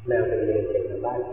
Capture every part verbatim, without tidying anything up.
แมวเป็นเรื่องเก่งในบ้าน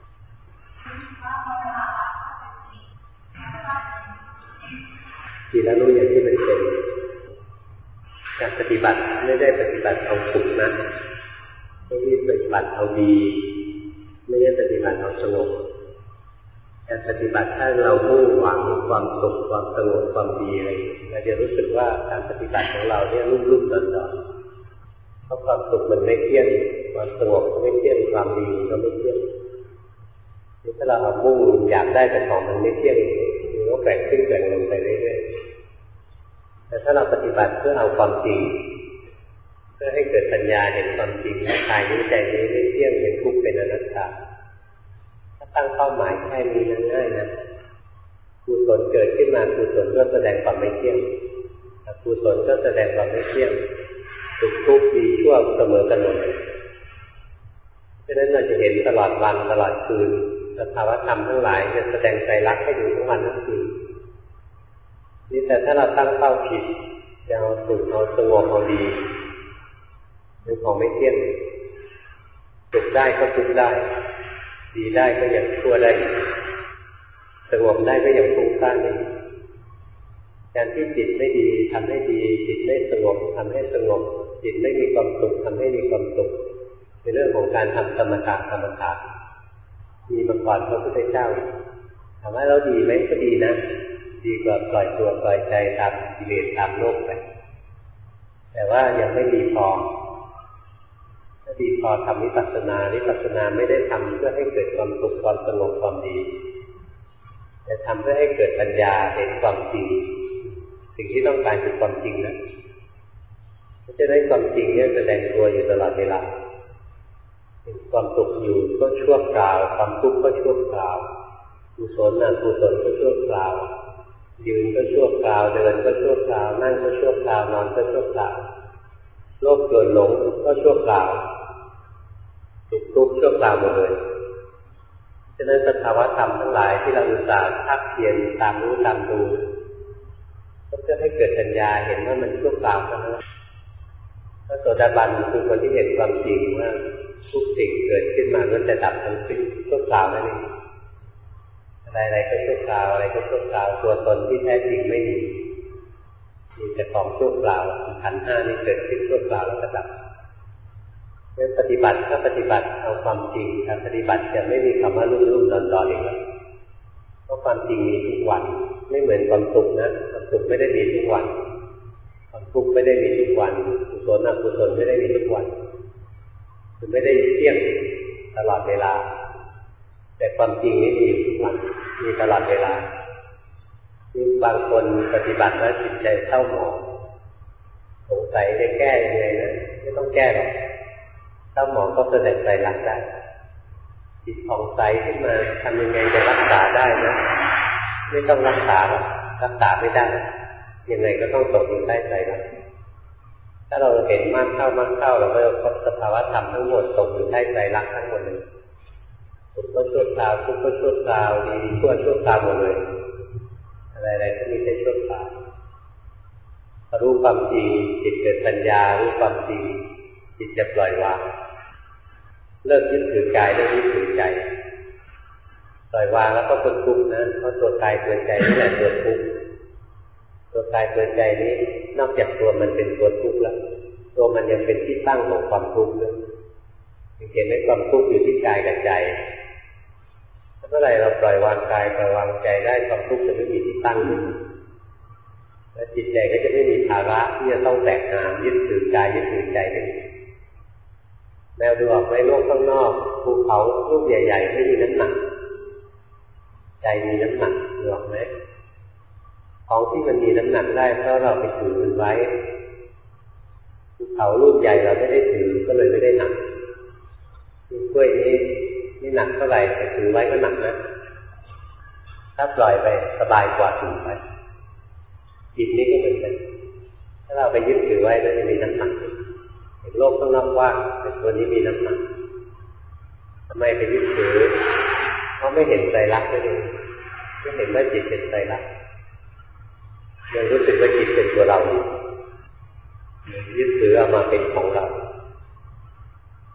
ทีแล้วรู้อย่างที่มันเป็นการปฏิบัติไม่ได้ปฏิบัติเอาสุขนะไม่ได้ปฏิบัติเอาดีไม่ได้ปฏิบัติเอาสงบการปฏิบัติถ้าเรามุ่งหวังความสุขความสงบความดีอะไรเราจะรู้สึกว่าการปฏิบัติของเราเนี่ยรุ่มๆดอนๆเพราะความสุขมันไม่เที่ยงความสงบก็ไม่เที่ยงความดีก็ไม่เที่ยงถ้าเราเอามุ่งอยากได้แต่ของมันไม่เที่ยงมันก็แกว่งขึ้นแกว่งลงไปเรื่อยๆแต่ถ้าเราปฏิบัติเพื่อเอาความจริงเพื่อให้เกิดปัญญาเห็นความจริงว่ากายนี้ใจนี้ไม่เที่ยงเป็นทุกข์เป็นอนัตตาถ้าตั้งเป้าหมายแค่นี้ง่ายๆนะกุศลเกิดขึ้นมากุศลก็แสดงความไม่เที่ยงอกุศลก็แสดงความไม่เที่ยงสุขทุกข์ดีชั่วเสมอกันหมดฉะนั้นเราจะเห็นตลอดวันตลอดคืนสภาวธรรมทั้งหลายจะแสดงไตรลักษณ์ให้ดูทั้งวันทั้งคืนนี่แต่ถ้าเราตั้งเป้าผิดจะเอาสุขเอาสงบเอาดีเป็นของไม่เที่ยงสุขได้ก็ทุกข์ได้ดีได้ก็ยังชั่วได้สงบได้ก็ยังทุกข์ได้การที่จิตไม่ดีทำให้ดีจิตไม่สงบทำให้สงบจิตไม่มีความสุขทำให้มีความสุขเป็นเรื่องของการทำสมถะกรรมฐานมีมาก่อนพระพุทธเจ้าถามว่าเราดีไหมก็ดีนะดีกว่าปล่อยตัวปล่อยใจตามกิเลสตามโลกไปแต่ว่ายังไม่ดีพอถ้าดีพอทำวิปัสสนาวิปัสสนาไม่ได้ทำเพื่อให้เกิดความสุขความสงบความดีแต่ทำเพื่อให้เกิดปัญญาเห็นความจริงสิ่งที่ต้องการคือความจริงนะจะได้ความจริงเนี่ยแสดงตัวอยู่ตลอดเวลาความสุขอยู่ก็ชั่วคราวความทุกข์ก็ชั่วคราวกุศลอกุศลก็ชั่วคราวยืนก็ชั่วคราวเดินก็ชั่วคราวนั่งก็ชั่วคราวนอนก็ชั่วคราวโลภโกรธหลงก็ชั่วคราวสุขทุกข์ชั่วคราวหมดเลยฉะนั้นสภาวะธรรมทั้งหลายที่เราอุตส่าห์ภาคเพียรตามรู้ตามดูก็เพื่อให้เกิดปัญญาเห็นว่ามันชั่วคราวเท่านั้นพระโสดาบันคือคนที่เห็นความจริงว่าทุกสิ่งเกิดขึ้นมาก็จะดับทั้งสิ้นชั่วคราวนั่นเองอะไรๆก็ชั่วคราวอะไรก็ชั่วคราวตัวตนที่แท้จริงไม่มีมีแต่ของชั่วคราวขันธ์ห้านี่เกิดขึ้นชั่วคราวแล้วก็ดับเมื่อปฏิบัติถ้าปฏิบัติเอาความจริงการปฏิบัติจะไม่มีคำว่ารุ่มๆดอนๆอีกแล้วเพราะความจริงมีทุกวันไม่เหมือนความสุขนะความสุขไม่ได้มีทุกวันความทุกข์ไม่ได้มีทุกวันกุศลอกุศลไม่ได้มีทุกวันคือไม่ได้เที่ยงตลอดเวลาแต่ความจริงนี่มีทุกวันมีตลอดเวลามีบางคนปฏิบัติแล้วจิตใจเศร้าหมองสงสัยจะแก้ยังไงนะไม่ต้องแก้หรอกเศร้าหมองก็แสดงไตรลักษณ์ได้จิตผ่องใสขึ้นมาทำยังไงจะรักษาได้นะไม่ต้องรักษาหรอกรักษาไม่ได้ยังไงก็ต้องตกอยู่ใต้ไตรลักษณ์ถ้าเราเห็นมากเข้ามากเข้าเราก็จะพบสภาวะธรรมทั้งหมดตกอยู่ใต้ไตรลักษณ์ทั้งหมดเลยสุขก็ชั่วคราวทุกข์ก็ชั่วคราวดีชั่วชั่วคราวหมดเลยอะไรๆก็มีแต่ชั่วคราวรู้ความจริงจิตเกิดปัญญารู้ความจริงจิตจะปล่อยวางเลิกยึดถือกายเลิกยึดถือใจปล่อยวางแล้วก็พ้นทุกข์นะเพราะตัวกายตัวใจนี่แหละตัวทุกข์ตัวกายตัวใจนี้นอกจากตัวมันเป็นตัวทุกข์แล้วตัวมันยังเป็นที่ตั้งของความทุกข์ด้วยเห็นไหมความทุกข์อยู่ที่กายกับใจเมื่อไหร่เราปล่อยวางกายปล่อยวางใจได้ความทุกข์จะไม่มีที่ตั้งขึ้นและจิตใจก็จะไม่มีภาระที่จะต้องแบกหามยึดถือกายยึดถือใจได้แมวดูออกไหมโลกข้างนอกภูเขาลูกใหญ่ๆไม่มีน้ำหนักใจมีน้ำหนักดูออกไหมของที่มันมีน้ำหนักได้เพราะเราไปถือมันไว้ภูเขาลูกใหญ่เราไม่ได้ถือก็เลยไม่ได้หนักกล้วยนี้นี่หนักเท่าไหร่แต่ถือไว้ก็หนักนะถ้าปล่อยไปสบายกว่าถือไปจิตนี้ก็เหมือนกันถ้าเราไปยึดถือไว้แล้วจะมีน้ำหนักเห็นโลกข้างนอกว่างแต่ตัวนี้มีน้ำหนักทำไมไปยึดถือเพราะไม่เห็นไตรลักษณ์เลยไม่เห็นว่าจิตเป็นไตรลักษณ์ยังรู้สึกว่าจิตเป็นตัวเรายึดถือเอามาเป็นของเรา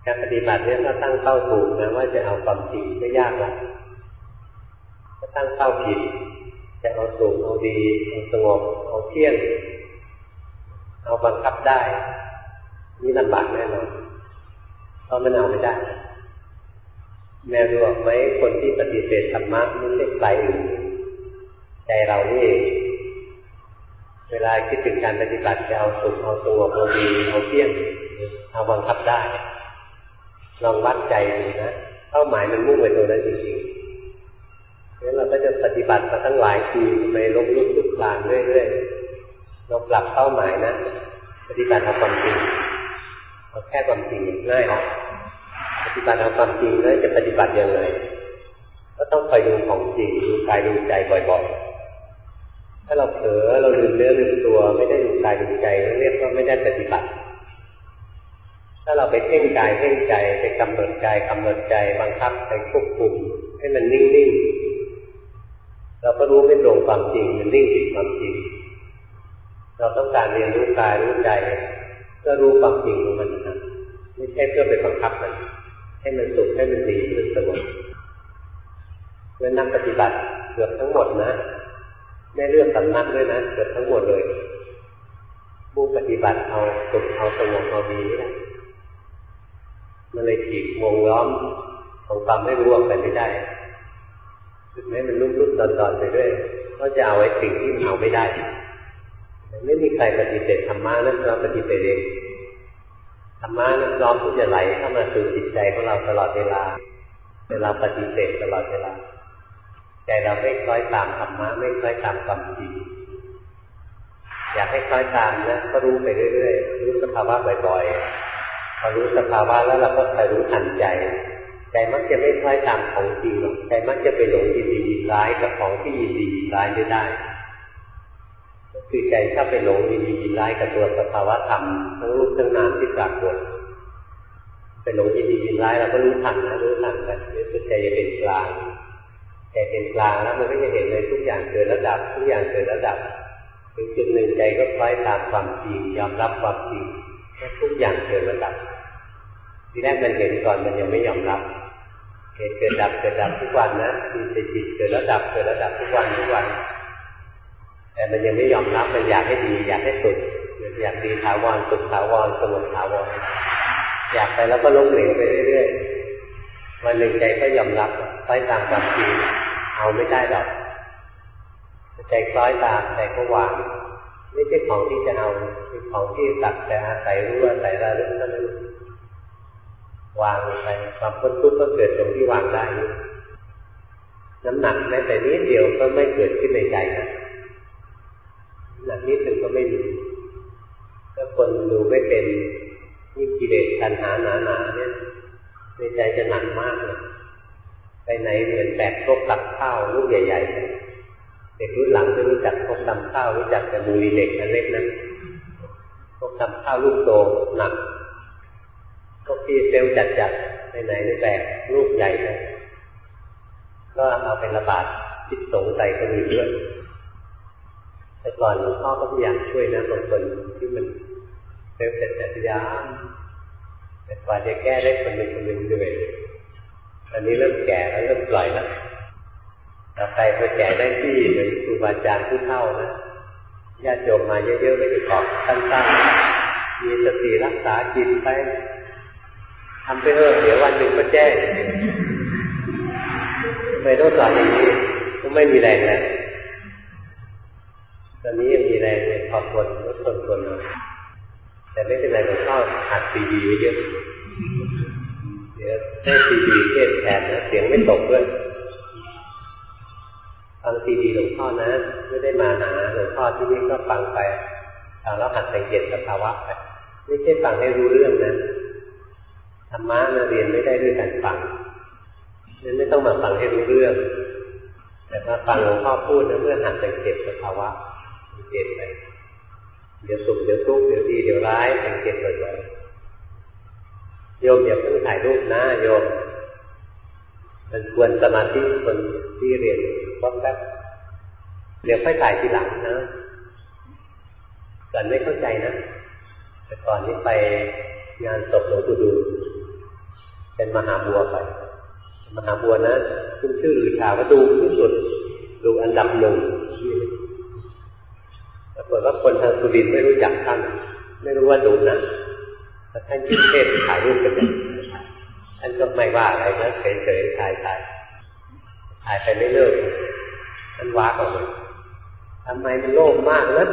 การปฏิบัติเนี่ยถ้าตั้งเป้าถูกนะว่าจะเอาความจริงไม่ยากหรอกถ้าตั้งเป้าผิดจะเอาสุขเอาดีเอาสงบเอาเที่ยงเอาบังคับได้นี่ลำบากแน่นอนเพราะมันเอาไม่ได้แม่รู้ไหมคนที่ปฏิเสธธรรมะไม่ใช่ใครอื่นใจเรานี่เองเวลาคิดถึงการปฏิบัติจะเอาสุขเอาสงบเอาดีเอาเที่ยงเอาบังคับได้ลองวัดใจดูนะเป้าหมายมันมุ่งไปตรงนั้นจริงๆงั้นเราก็จะปฏิบัติมาตั้งหลายปีไปล้มลุกคลุกคลานเรื่อยๆเราปรับเป้าหมายนะปฏิบัติเอาความจริงเอาแค่ความจริงง่ายออกปฏิบัติเอาความจริงแล้วจะปฏิบัติยังไงก็ต้องคอยดูของจริงดูกายดูใจบ่อยๆถ้าเราเผลอเราลืมเนื้อลืมตัวไม่ได้ดูกายดูใจเรียกว่าไม่ได้ปฏิบัติถ้าเราไปเพ่งกายเพ่งใจไปกำหนดกายกำหนดใจบังคับไปควบคุมให้มันนิ่งๆเราก็รู้ไม่ตรงความจริงมันนิ่งผิดความจริงเราต้องการเรียนรู้กายรู้ใจก็รู้ความจริงของมันนะไม่ใช่เพื่อไปบังคับมันให้มันสุขให้มันดีให้มันสงบเมื่อนักปฏิบัติเกือบทั้งหมดนะไม่เลือกสำนักด้วยนะเกือบทั้งหมดเลยผู้ปฏิบัติเอาสุขเอาสงบเอาดีนี่แหละมันเลยขีดวงล้อมของความไม่รู้ออกไปไม่ได้ถึงแม้มันลุ่มลุ่มดอนดอนไปด้วยก็จะเอาไว้สิ่งที่มันเอาไม่ได้ไม่มีใครปฏิเสธธรรมะนั่นเราปฏิเสธเองธรรมะนั้นพร้อมที่จะไหลเข้ามาสู่จิตใจของเราตลอดเวลาเวลาปฏิเสธตลอดเวลาใจเราไม่คล้อยตามธรรมะไม่คล้อยตามความจริงอยากให้คล้อยตามนะก็รู้ไปเรื่อยๆรู้สภาวะบ่อยๆพอรู้สภาวะแล้วเราก็คอยรู้ทันใจใจมักจะไม่คล้อยตามของจริงหรอกใจมักจะไปหลงยินดียินร้ายกับของที่ยินดียินร้ายไม่ได้ก็คือใจถ้าไปหลงยินดียินร้ายกับตัวสภาวะธรรมทั้งรูปทั้งนามที่ปรากฏไปหลงยินดียินร้ายเราก็รู้ทันนะรู้ทันนะนี่คือใจจะเป็นกลางใจเป็นกลางแล้วมันก็จะเห็นเลยทุกอย่างเกิดระดับทุกอย่างเกิดระดับถึงจุดหนึ่งใจก็คล้อยตามความจริงยอมรับความจริงว่าทุกอย่างเกิดระดับทีแรกมันเห็นก่อนมันยังไม่ยอมรับเหตุเกิดดับเกิดดับทุกวันนะมีแต่จิตเกิดระดับเกิดระดับทุกวันทุกวันแต่มันยังไม่ยอมรับมันอยากให้ดีอยากให้สุดอยากดีถาวรสุดถาวรสงบถาวรอยากไปแล้วก็ล้มเหลวไปเรื่อยๆวันหนึ่งใจก็ยอมรับคล้อยตามความจริงเอาไม่ได้หรอกใจคล้อยตามใจก็วางไม่ใช่ของที่จะเอาเป็นของที่ตัดแต่อาศัยรู้อาศัยระลึกเท่านั้นวางไปความพ้นทุกข์ก็เกิดตรงที่วางได้น้ำหนักแม้แต่นิดเดียวก็ไม่เกิดขึ้นในใจนะน้ำหนักนิดหนึ่งก็ไม่มีถ้าคนดูไม่เป็นนี่กิเลสตัณหาหนาๆเนี่ยในใจจะหนักมากเลยไปไหนเหมือนแบกครกตักข้าวลูกใหญ่ๆเด็กรุ่นหลังจะรู้จักครกตำข้าวรู้จักแต่มือเล็กอันเล็กนั้นครกตำข้าวลูกโตหนักพวกที่เซลล์จัดๆไปไหนในแบกลูกใหญ่เลยก็เอาไประบาดจิตสงสัยคนอื่นด้วยแต่ก่อนหลวงพ่อก็พยายามช่วยนะบางคนที่มันเซลล์จัดๆยามแต่กว่าจะแก้ได้คนหนึ่งคนหนึ่งด้วยอันนี้เริ่มแก่แล้วเริ่มปล่อยแล้วต่อไปพอแก่ได้ที่เหมือนครูบาอาจารย์ผู้เฒ่านะญาติโยมมาเยอะๆไม่ได้ขอบสั้นๆมีสติรักษาจิตไปทำไปเถอะเดี๋ยววันหนึ่งก็แจ้งไม่ต้องสอนอย่างนี้ก็ไม่มีแรงแล้วตอนนี้ยังมีแรงเนี่ยขอบคนลดทนทนหน่อยแต่ไม่เป็นไรหลวงพ่ออัดซีดีไว้เยอะเดี๋ยวให้ซีดีเทศแทนนะเสียงไม่ตกด้วยฟังซีดีหลวงพ่อนะไม่ได้มาหาหลวงพ่อที่นี่ก็ฟังไปฟังแล้วหัดสังเกตสภาวะไปไม่ใช่ฟังให้รู้เรื่องนะธรรมะนะเรียนไม่ได้ด้วยการฟังนั้นไม่ต้องมาฟังให้รู้เรื่องแต่มาฟังหลวงพ่อพูดนะเพื่อหัดสังเกตสภาวะสังเกตไปเดี๋ยวสุขเดี๋ยวทุกข์เดี๋ยวดีเดี๋ยวร้ายสังเกตบ่อยๆโยมอย่าเพิ่งถ่ายรูปนะโยมมันควรสมาธิคนที่เรียนก็แป๊บเดี๋ยวค่อยถ่ายทีหลังนะก่อนไม่เข้าใจนะแต่ก่อนนี้ไปงานศพหลวงปู่ดูลเป็นมหาบัวไปมหาบัวนะขึ้นชื่อหรือชาว่าดูที่สุดดูอันดับหนึ่งปรากฏว่าคนทางสุรินทร์ไม่รู้จักท่านไม่รู้ว่าดูนะแต่ท่านยิ่งเทศถ่ายรูปกันเลยท่านก็ไม่ว่าอะไรนะเฉยๆถ่ายถ่ายถ่ายไปไม่เลิกท่านว้าออกเลยทำไมมันโลภมากนะ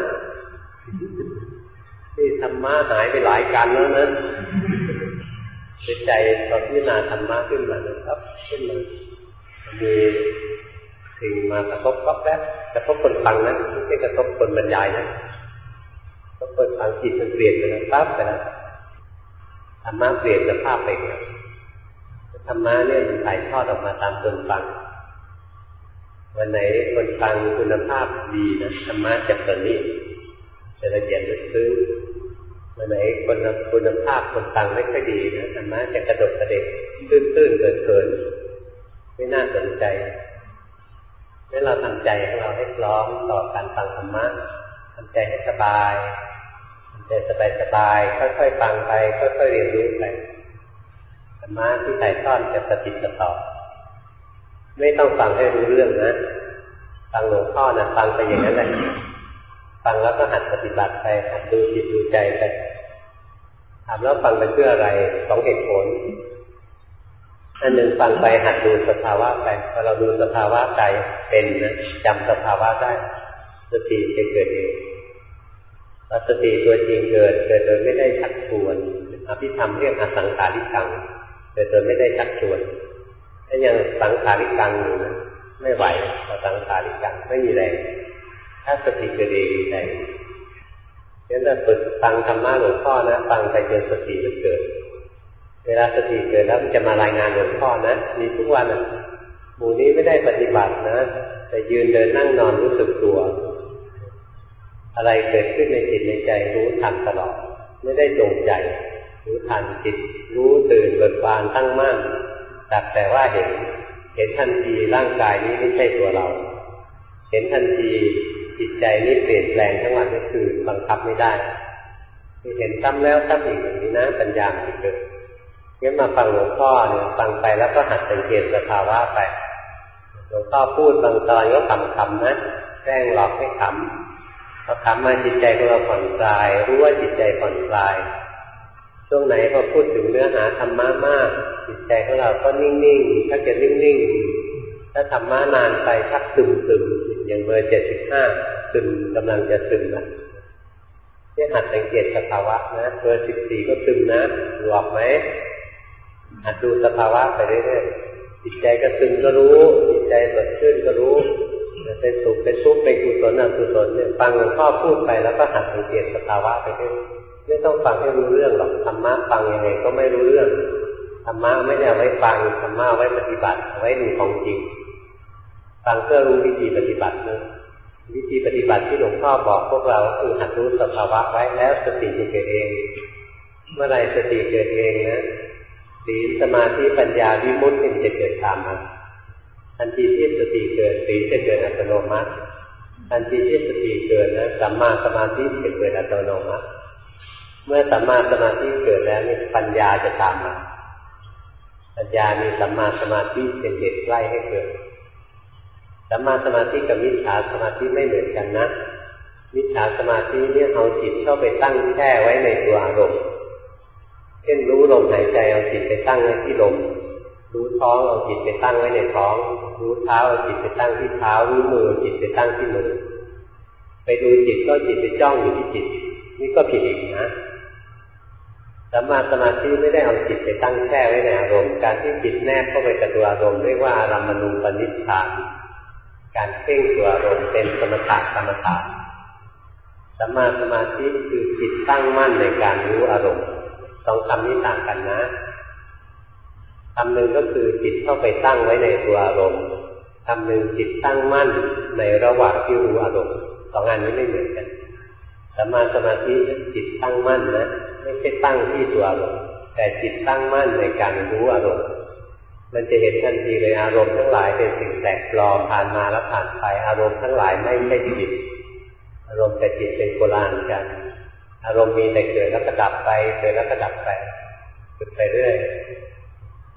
นี่ธรรมะหายไปหลายกันแล้วนะใจตอนพิจารณาธรรมะขึ้นมานะครับขึ้นมามีสิ่งมากระทบก็แป๊บกระทบคนฟังนะไม่ใช่กระทบคนบรรยายนะกระทบคนฟังจิตมันเปลี่ยนไปแล้วปั๊บไปแล้วธรรมะเปลี่ยนสภาพไปแล้วธรรมะเนี่ยมันถ่ายทอดออกมาตามคนฟังวันไหนคนฟังคุณภาพดีนะธรรมะจะประณีตจะละเอียดลึกซึ้งวันไหนคนคุณภาพคนฟังไม่ค่อยดีนะธรรมะจะกระดกกระเดกตื้นๆเกินๆไม่น่าสนใจให้เราทำใจของเราให้พร้อมต่อการฟังธรรมะทำใจให้สบายทำใจสบายๆค่อยๆฟังไปค่อยๆเรียนรู้ไปธรรมะที่ถ่ายทอดจะปฏิบัติต่อไม่ต้องฟังให้รู้เรื่องนะฟังหลวงพ่อนะฟังไปอย่างนั้นแหละฟังแล้วก็หัดปฏิบัติไปหัดดูจิตดูใจไปถามแล้วฟังไปเพื่ออะไรสองเหตุผลอันหนึ่งฟังไปหัดดูสภาวะไปพอเราดูสภาวะใจเป็นนะจำสภาวะได้สติจะเกิดเองพอสติตัวจริงเกิดเกิดโดยไม่ได้ชักชวนอภิธรรมเรียกอสังขาริกังเกิดโดยไม่ได้ชักชวนถ้ายังสังขาริกังอยู่นะไม่ไหวพอสังขาริกังไม่มีแรงถ้าสติเกิดเองได้ฉะนั้นเราฝึกฟังธรรมะหลวงพ่อนะฟังไปจนสติมันเกิดเวลาสติเกิดแล้วมันจะมารายงานหลวงพ่อนะมีทุกวันอ่ะหมู่นี้ไม่ได้ปฏิบัตินะแต่ยืนเดินนั่งนอนรู้สึกตัวอะไรเกิดขึ้นในจิตในใจรู้ทันตลอดไม่ได้จงใจรู้ทันจิตรู้ตื่นเบิกบานตั้งมั่นแต่แต่ว่าเห็นเห็นทันทีร่างกายนี้ไม่ใช่ตัวเราเห็นทันทีจิตใจนี้เปลี่ยนแปลงทั้งวันทั้งคืนบังคับไม่ได้เห็นซ้ำแล้วซ้ำอีกอย่างนี้นะปัญญามันเกิดงั้นมาฟังหลวงพ่อเนี่ยฟังไปแล้วก็หัดสังเกตสภาวะไปหลวงพ่อพูดบางตอนก็ขำๆนะแกล้งหลอกให้ขำพอขำมาจิตใจของเราผ่อนคลายรู้ว่าจิตใจผ่อนคลายช่วงไหนพอพูดถึงเนื้อหาธรรมะมากจิตใจของเราก็นิ่งๆถ้าจะนิ่งๆถ้าธรรมะนานไปชักซึมๆอย่างเบอร์เจ็ดสิบห้าซึมกำลังจะซึมนะนี่หัดสังเกตสภาวะนะเบอร์สิบสี่ก็ซึมนะหลอกไหมหัดดูสภาวะไปเรื่อยๆจิตใจก็ซึมก็รู้จิตใจสดชื่นก็รู้เป็นสุขเป็นทุกข์เป็นกุศลอกุศลเนี่ยฟังหลวงพ่อพูดไปแล้วก็หัดสังเกตสภาวะไปเรื่อยไม่ต้องฟังให้รู้เรื่องหรอกธรรมะฟังยังไงก็ไม่รู้เรื่องธรรมะไม่ได้เอาไว้ฟังธรรมะไว้ปฏิบัติเอาไว้ดูของจริงฟังเพื่อรู้วิธีปฏิบัตินะวิธีปฏิบัติที่หลวงพ่อบอกพวกเราคือหัดรู้สภาวะไว้แล้วสติจะเกิดเองเมื่อไรสติเกิดเองนะศีลสมาธิปัญญาวิมุตติจะเกิดตามมาทันทีที่สติเกิดศีลจะเกิดอัตโนมัติทันทีที่สติเกิดนะสัมมาสมาธิจะเกิดอัตโนมัติเมื่อสัมมาสมาธิเกิดแล้วนี่ปัญญาจะตามมาปัญญามีสัมมาสมาธิเป็นเหตุใกล้ให้เกิดสัมมาสมาธิกับมิจฉาสมาธิไม่เหมือนกันนะมิจฉาสมาธิเนี่ยเอาจิตเข้าไปตั้งแช่ไว้ในตัวอารมณ์เช่นรู้ลมหายใจเอาจิตไปตั้งไว้ที่ลมรู้ท้องเอาจิตไปตั้งไว้ในท้องรู้เท้าเอาจิตไปตั้งที่เท้ารู้มือเอาจิตไปตั้งที่มือไปดูจิตก็จิตไปจ้องอยู่ที่จิตนี่ก็ผิดอีกนะสัมมาสมาธิไม่ได้เอาจิตไปตั้งแช่ไว้ในอารมณ์การที่จิตแนบเข้าไปกับตัวอารมณ์เรียกว่าอารัมมณูปนิชฌานการเพ่งตัวอารมณ์เป็นสมถะกรรมฐานสัมมาสมาธิคือจิตตั้งมั่นในการรู้อารมณ์สองคำนี้ต่างกันนะคำหนึ่งก็คือจิตเข้าไปตั้งไว้ในตัวอารมณ์คำหนึ่งจิตตั้งมั่นในระหว่างที่รู้อารมณ์สองอันนี้ไม่เหมือนกันสัมมาสมาธิจิตตั้งมั่นนะไม่ใช่ตั้งที่ตัวอารมณ์แต่จิตตั้งมั่นในการรู้อารมณ์มันจะเห็นทันทีเลยอารมณ์ทั้งหลายเป็นสิ่งแปลกปลอมผ่านมาแล้วผ่านไปอารมณ์ทั้งหลายไม่ใช่จิตอารมณ์กับจิตเป็นโบราณกันอารมณ์มีแต่เกิดแล้วก็ดับไปเกิดแล้วก็ดับไปฝึกไปเรื่อยพ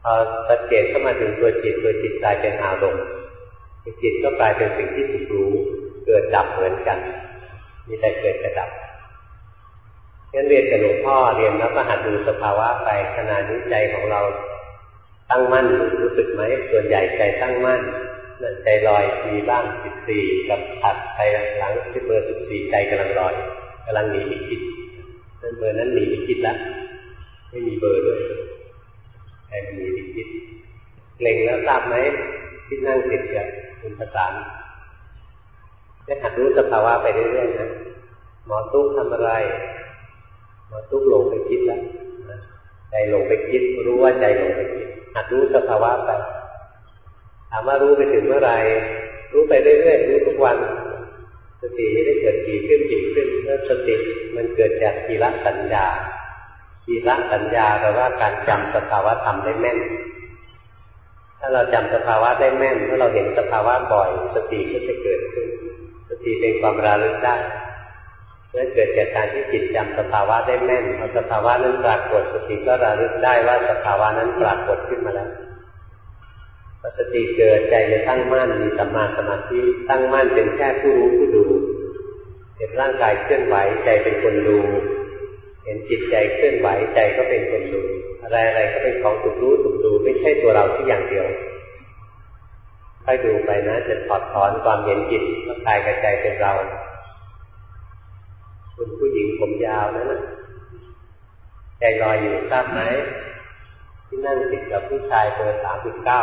พอสังเกตเข้ามาถึงตัวจิตตัวจิตกลายเป็นอารมณ์จิตก็กลายเป็นสิ่งที่ถูกรู้เกิดดับเหมือนกันมีแต่เกิดกับดับงั้นเรียนกับหลวงพ่อเรียนแล้วก็หัดดูสภาวะไปขณะนี้ใจของเราตั้งมั่นรู้สึกไหมส่วนใหญ่ใจตั้งมั่นใจลอยมีบ้างสิบสี่กับถัดไปหลังที่เบอร์สิบสี่ใจกำลังลอยกำลังหนีไปคิดนั่นเบอร์นั้นหนีไปคิดแล้วไม่มีเบอร์ด้วยใจหนีไปคิดเกร็งแล้วทราบไหมที่นั่งติดกับคุณประสานได้หัดรู้สภาวะไปเรื่อยๆนะหมอตุ๊กทำอะไรหมอตุ๊กหลงไปคิดแล้วใจหลงไปคิดรู้ว่าใจหลงไปคิดหัดรู้สภาวะไปถามว่ารู้ไปถึงเมื่อไรรู้ไปเรื่อยๆรู้ทุกวันสติไม่ได้เกิดกี่ขึ้นกี่ขึ้นเมื่อสติมันเกิดจากกีรสัญญากีรสัญญาแปลว่าการจำสภาวะธรรมได้แม่นถ้าเราจำสภาวะได้แม่นถ้าเราเห็นสภาวะบ่อยสติก็จะเกิดขึ้นสติเป็นความระลึกได้เมื่อเกิดจากการที่จิตจำสภาวะได้แม่นพอสภาวะนั้นปรากฏสติก็ระลึกได้ว่าสภาวะนั้นปรากฏขึ้นมาแล้วพอสติเกิดใจจะตั้งมั่นมีสัมมาสมาธิตั้งมั่นเป็นแค่ผู้รู้ผู้ดูเห็นร่างกายเคลื่อนไหวใจเป็นคนดูเห็นจิตใจเคลื่อนไหวใจก็เป็นคนดูอะไรอะไรก็เป็นของถูกรู้ถูกดูไม่ใช่ตัวเราที่อย่างเดียวค่อยดูไปนะจะถอดถอนความเห็นจิตว่ากายกับใจเป็นเราคุณผู้หญิงผมยาวนั่นน่ะใจลอยอยู่ทราบไหมที่นั่งติดกับผู้ชายเบอร์สามสิบเก้า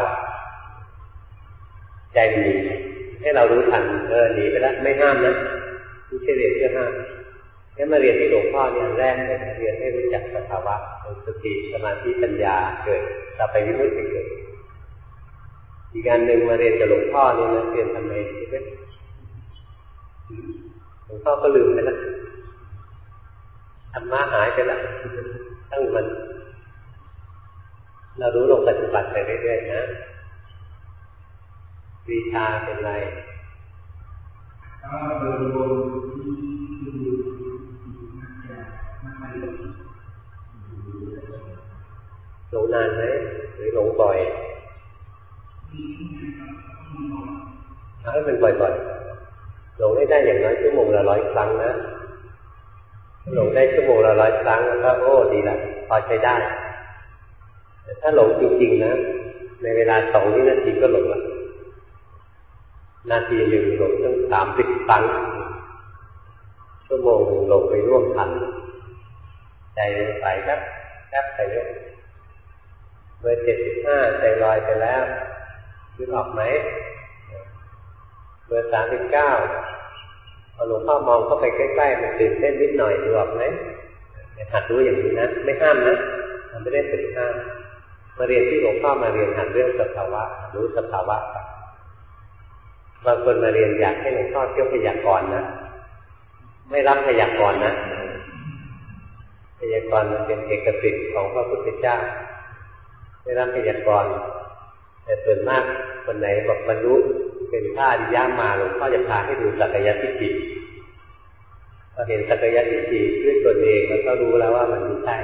ใจหนีให้เรารู้ทันเออหนีไปแล้วไม่ห้ามนะไม่ใช่เรียนเพื่อห้ามแค่มาเรียนที่หลวงพ่อเนี่ยแรกเลยเรียนให้รู้จักสภาวะสติสมาธิปัญญาเกิดต่อไปวิมุตติเกิดอีกการหนึ่งมาเรียนกับหลวงพ่อนี่นะเรียนทำไมใช่ไหมหลวงพ่อก็ลืมไปแล้วธรรมะหายไปแล้วตั้งมันเรารู้ลงปัจจุบันไปเรื่อยๆนะวิชาเป็นไรหลงนานไหมหรือหลงบ่อยเอาให้มันบ่อยๆหลงให้ได้อย่างน้อยชั่วโมงละร้อยครั้งนะหลงได้ชั่วโมงละร้อยครั้งแล้วก็โอ้ดีละพอใช้ได้แต่ถ้าหลงจริงๆนะในเวลาสองวินาทีก็หลงละนาทีหนึ่งหลงตั้งสามสิบครั้งชั่วโมงหนึ่งหลงไปร่วมพันใจไปแป๊บแป๊บไปเรื่อยเบอร์เจ็ดสิบห้าใจลอยไปแล้วนึกออกไหมเบอร์สามสิบเก้าพอหลวงพ่อมองเข้าไปใกล้ๆมันตื่นเต้นนิดหน่อยดูออกไหมหัดรู้อย่างนี้นะไม่ห้ามนะมันไม่ได้เป็นห้ามมาเรียนที่หลวงพ่อมาเรียนหัดเรื่องสภาวะรู้สภาวะบางคนมาเรียนอยากให้หลวงพ่อเที่ยวพยากรณ์นะไม่รับพยากรณ์นะพยากรณ์มันเป็นเอกสิทธิ์ของพระพุทธเจ้าไม่รับพยากรณ์แต่ส่วนมากคนไหนบอกบรรลุเป็นพระอริยะมาหลวงพ่อจะพาให้ดูสักกายทิฏฐิพอเห็นสักกายทิฏฐิด้วยตนเองแล้วก็รู้แล้วว่ามันไม่ใช่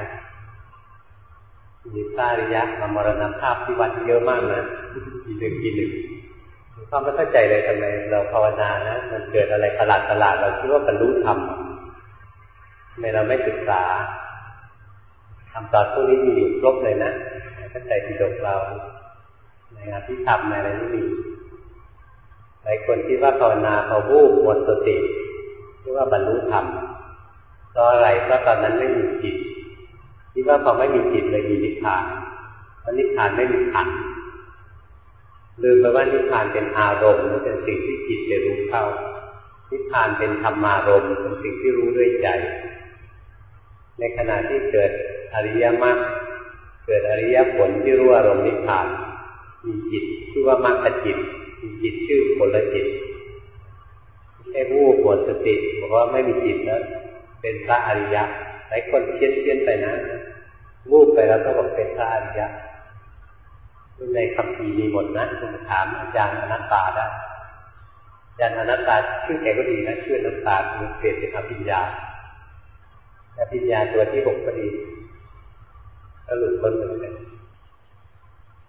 มีพระอริยะมามรณภาพที่วัดเยอะมากนะทีหนึ่งทีหนึ่งหลวงพ่อไม่เข้าใจเลยทำไมเราภาวนานะมันเกิดอะไรประหลาดประหลาดเราคิดว่าบรรลุธรรมทำไมเราไม่ศึกษาคำตอบพวกนี้มีอยู่ครบเลยนะเข้าใจปิฎกเราในอภิธรรมในอะไรนี่มีหลายคนคิดว่าภาวนาพอวูบหมดสติคิดว่าบรรลุธรรมเพราะอะไรเพราะตอนนั้นไม่มีจิตคิดว่าพอไม่มีจิตเลยมีนิพพานเพราะนิพพานไม่มีขันธ์ลืมไปว่านิพพานเป็นอารมณ์เป็นสิ่งที่จิตจะรู้เข้านิพพานเป็นธรรมารมณ์เป็นสิ่งที่รู้ด้วยใจในขณะที่เกิดอริยมรรคเกิดอริยผลที่รู้อารมณ์นิพพานมีจิตชื่อว่ามรรคจิตมีจิตชื่อผลจิตไม่ใช่วูบหมดสติบอกว่าไม่มีจิตแล้วเป็นพระอริยะหลายคนเพี้ยนเพี้ยนไปนะวูบไปแล้วก็บอกเป็นพระอริยะในคัมภีร์มีหมดนะคุณถามอาจารย์อนัตตาได้อาจารย์อนัตตาชื่อแกก็ดีนะชื่ออนัตตาคือเปลี่ยนเป็นอภิญญาอภิญญาตัวที่หกก็ดีก็หลุดพ้นเหมือนกัน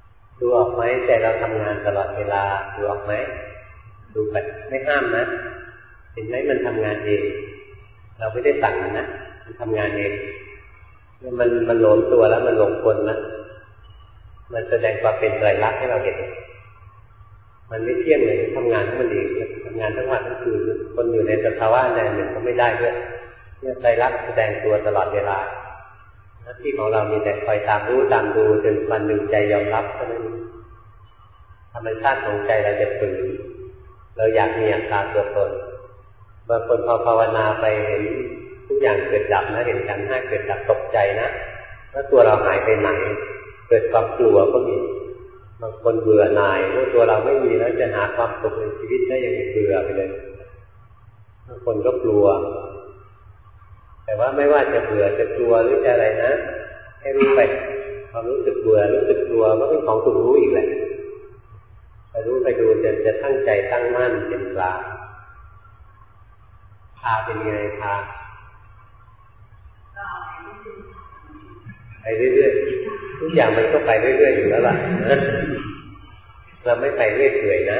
ออกไหมใจเราทำงานตลอดเวลาดูออกไหมดูแบบไม่ห้ามนะเห็นไหมมันทำงานเองเราไม่ได้สั่งมันนะมันทำงานเองมันมันหลงตัวแล้วมันหลงกลนะมันแสดงความเป็นไตรลักษณ์ให้เราเห็นมันไม่เที่ยงเลยทำงานของมันเองทำงานทั้งวันทั้งคืนคนอยู่ในสภาวะใดหนึ่งก็ไม่ได้ด้วยเนี่ยไตรลักษณ์แสดงตัวตลอดเวลาหน้าที่ของเรามีแต่คอยตามรู้ตามดูจนวันหนึ่งใจยอมรับเท่านั้นธรรมชาติของใจเราจะฝืนเราอยากมีอัตตาตัวตนบางคนพอภาวนาไปเห็นทุกอย่างเกิดดับนะเห็นขันธ์ห้าเกิดดับตกใจนะแล้วตัวเราหายไปไหนเกิดความกลัวก็มีบางคนเบื่อหน่ายว่าตัวเราไม่มีแล้วจะหาความสุขในชีวิตได้ยังไงเบื่อไปเลยบางคนก็กลัวแต่ว่าไม่ว่าจะเบื่อจะกลัวหรือจะอะไรนะให้รู้ไปความรู้สึกเบื่อรู้สึกกลัวก็เป็นของถูกรู้อีกแหละไปรู้ไปดูจะจะตั้งใจตั้งมั่นเป็นกลางพาเป็นไงพาไปเรื่อยๆทุกอย่างมันก็ไปเรื่อยๆอยู่แล้วล่ะเราไม่ไปเรื่อยเปื่อยนะ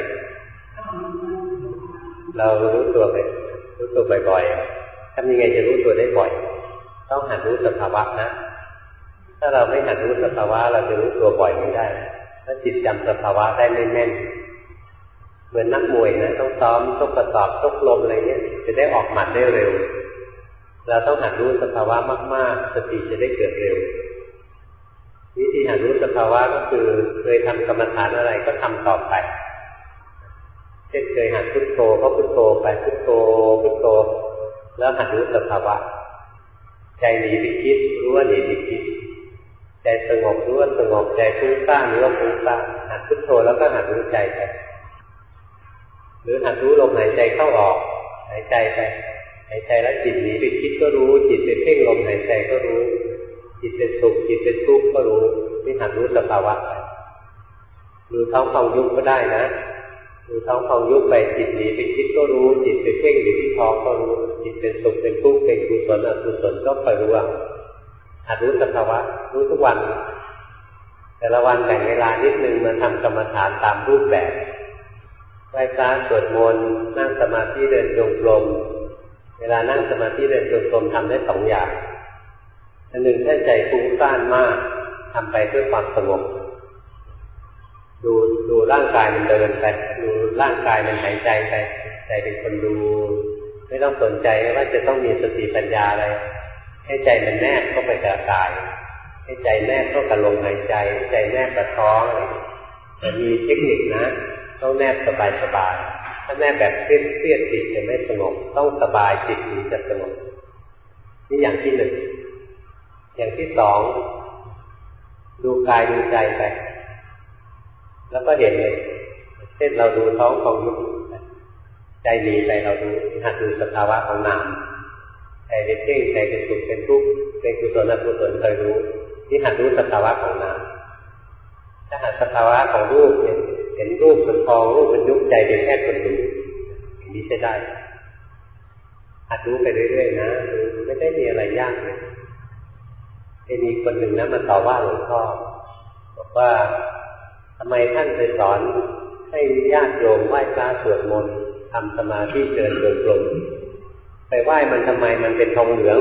เรารู้ตัวไปรู้ตัวบ่อยๆทำยังไงจะรู้ตัวได้บ่อยต้องหัดรู้สภาวะนะถ้าเราไม่หัดรู้สภาวะเราจะรู้ตัวบ่อยไม่ได้ถ้าจิตจำสภาวะได้ไม่แม่นเหมือนนักมวยนะต้องซ้อมชกกระสอบชกลมอะไรเงี้ยจะได้ออกหมัดได้เร็วเราต้องหัดรู้สภาวะมากๆสติจะได้เกิดเร็ววิธีหัดรู้สภาวะก็คือเคยทำกรรมฐานอะไรก็ทำต่อไปเช่นเคยหัดพุทโธก็พุทโธไปพุทโธพุทโธแล้วหัดรู้สภาวะใจหนีไปคิดรู้ว่าหนีไปคิดใจสงบรู้ว่าสงบใจฟุ้งซ่านรู้ว่าฟุ้งซ่านหัดพุทโธแล้วก็หัดรู้ใจไปหรือหัดรู้ลมหายใจเข้าออกหายใจไปหายใจแล้วจิตหนีไปคิดก็รู้จิตไปเพ่งลมหายใจก็รู้จิตเป็นสุขจิตเป็นทุกข์ก็รู้นี่หัดรู้สภาวะไปดูท้องพองยุบก็ได้นะดูท้องพองยุบไปจิตหนีไปคิดก็รู้จิตไปเพ่งอยู่ที่ท้องก็รู้จิตเป็นสุขเป็นทุกข์เป็นกุศลอกุศลก็คอยรู้ว่าหัดรู้สภาวะรู้ทุกวันแต่ละวันแบ่งเวลานิดนึงมาทำกรรมฐานตามรูปแบบไหว้พระสวดมนต์นั่งสมาธิเดินจงกรมเวลานั่งสมาธิเดินจงกรมทำได้สองอย่างอันหนึ่งถ้าใจฟุ้งซ่านมากทำไปเพื่อความสงบดูดูร่างกายมันเดินไปดูร่างกายมันหายใจไปใจเป็นคนดูไม่ต้องสนใจว่าจะต้องมีสติปัญญาอะไรให้ใจมันแนบเข้าไปกับกายให้ใจแนบเข้ากับลมหายใจให้ใจแนบกับท้องอะไรแต่มีเทคนิคนะต้องแนบสบายๆถ้าแนบแบบเครียดเครียดจิตจะไม่สงบต้องสบายจิตถึงจะสงบนี่อย่างที่หนึ่งอย่างที่สองดูกายดูใจไปแล้วก็เห็นเลยเช่นเราดูท้องของยุบใจหนีไปเราดูหัดดูสภาวะของนามใจเป็นเพ่งใจเป็นสุขเป็นทุกข์เป็นกุศลอกุศลเคยรู้นี่หัดรู้สภาวะของนามถ้าหัดสภาวะของรูปเนี่ยเห็นรูปเป็นทองรูปเป็นยุบใจเป็นแค่คนดูอย่างนี้ใช้ได้หัดรู้ไปเรื่อยๆนะไม่ได้มีอะไรยากเลยมีคนหนึ่งนะมาต่อว่าหลวงพ่อบอกว่าทำไมท่านไปสอนให้ญาติโยมไหว้พระสวดมนต์ทำสมาธิเดินจงกรมไปไหว้มันทำไมมันเป็นทองเหลือง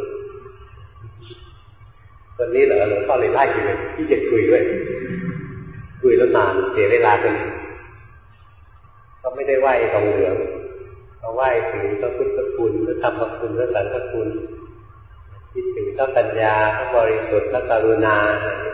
คนนี้เหรอหลวงพ่อเลยไล่ไปเลยที่จะคุยด้วยคุยแล้วนานเสียเวลากันก็ไม่ได้ไหว้ทองเหลืองก็ไหว้ถึงพระพุทธคุณพระธรรมคุณพระสังฆคุณคิดถึงพระปัญญาพระบริสุทธิ์พระกรุณา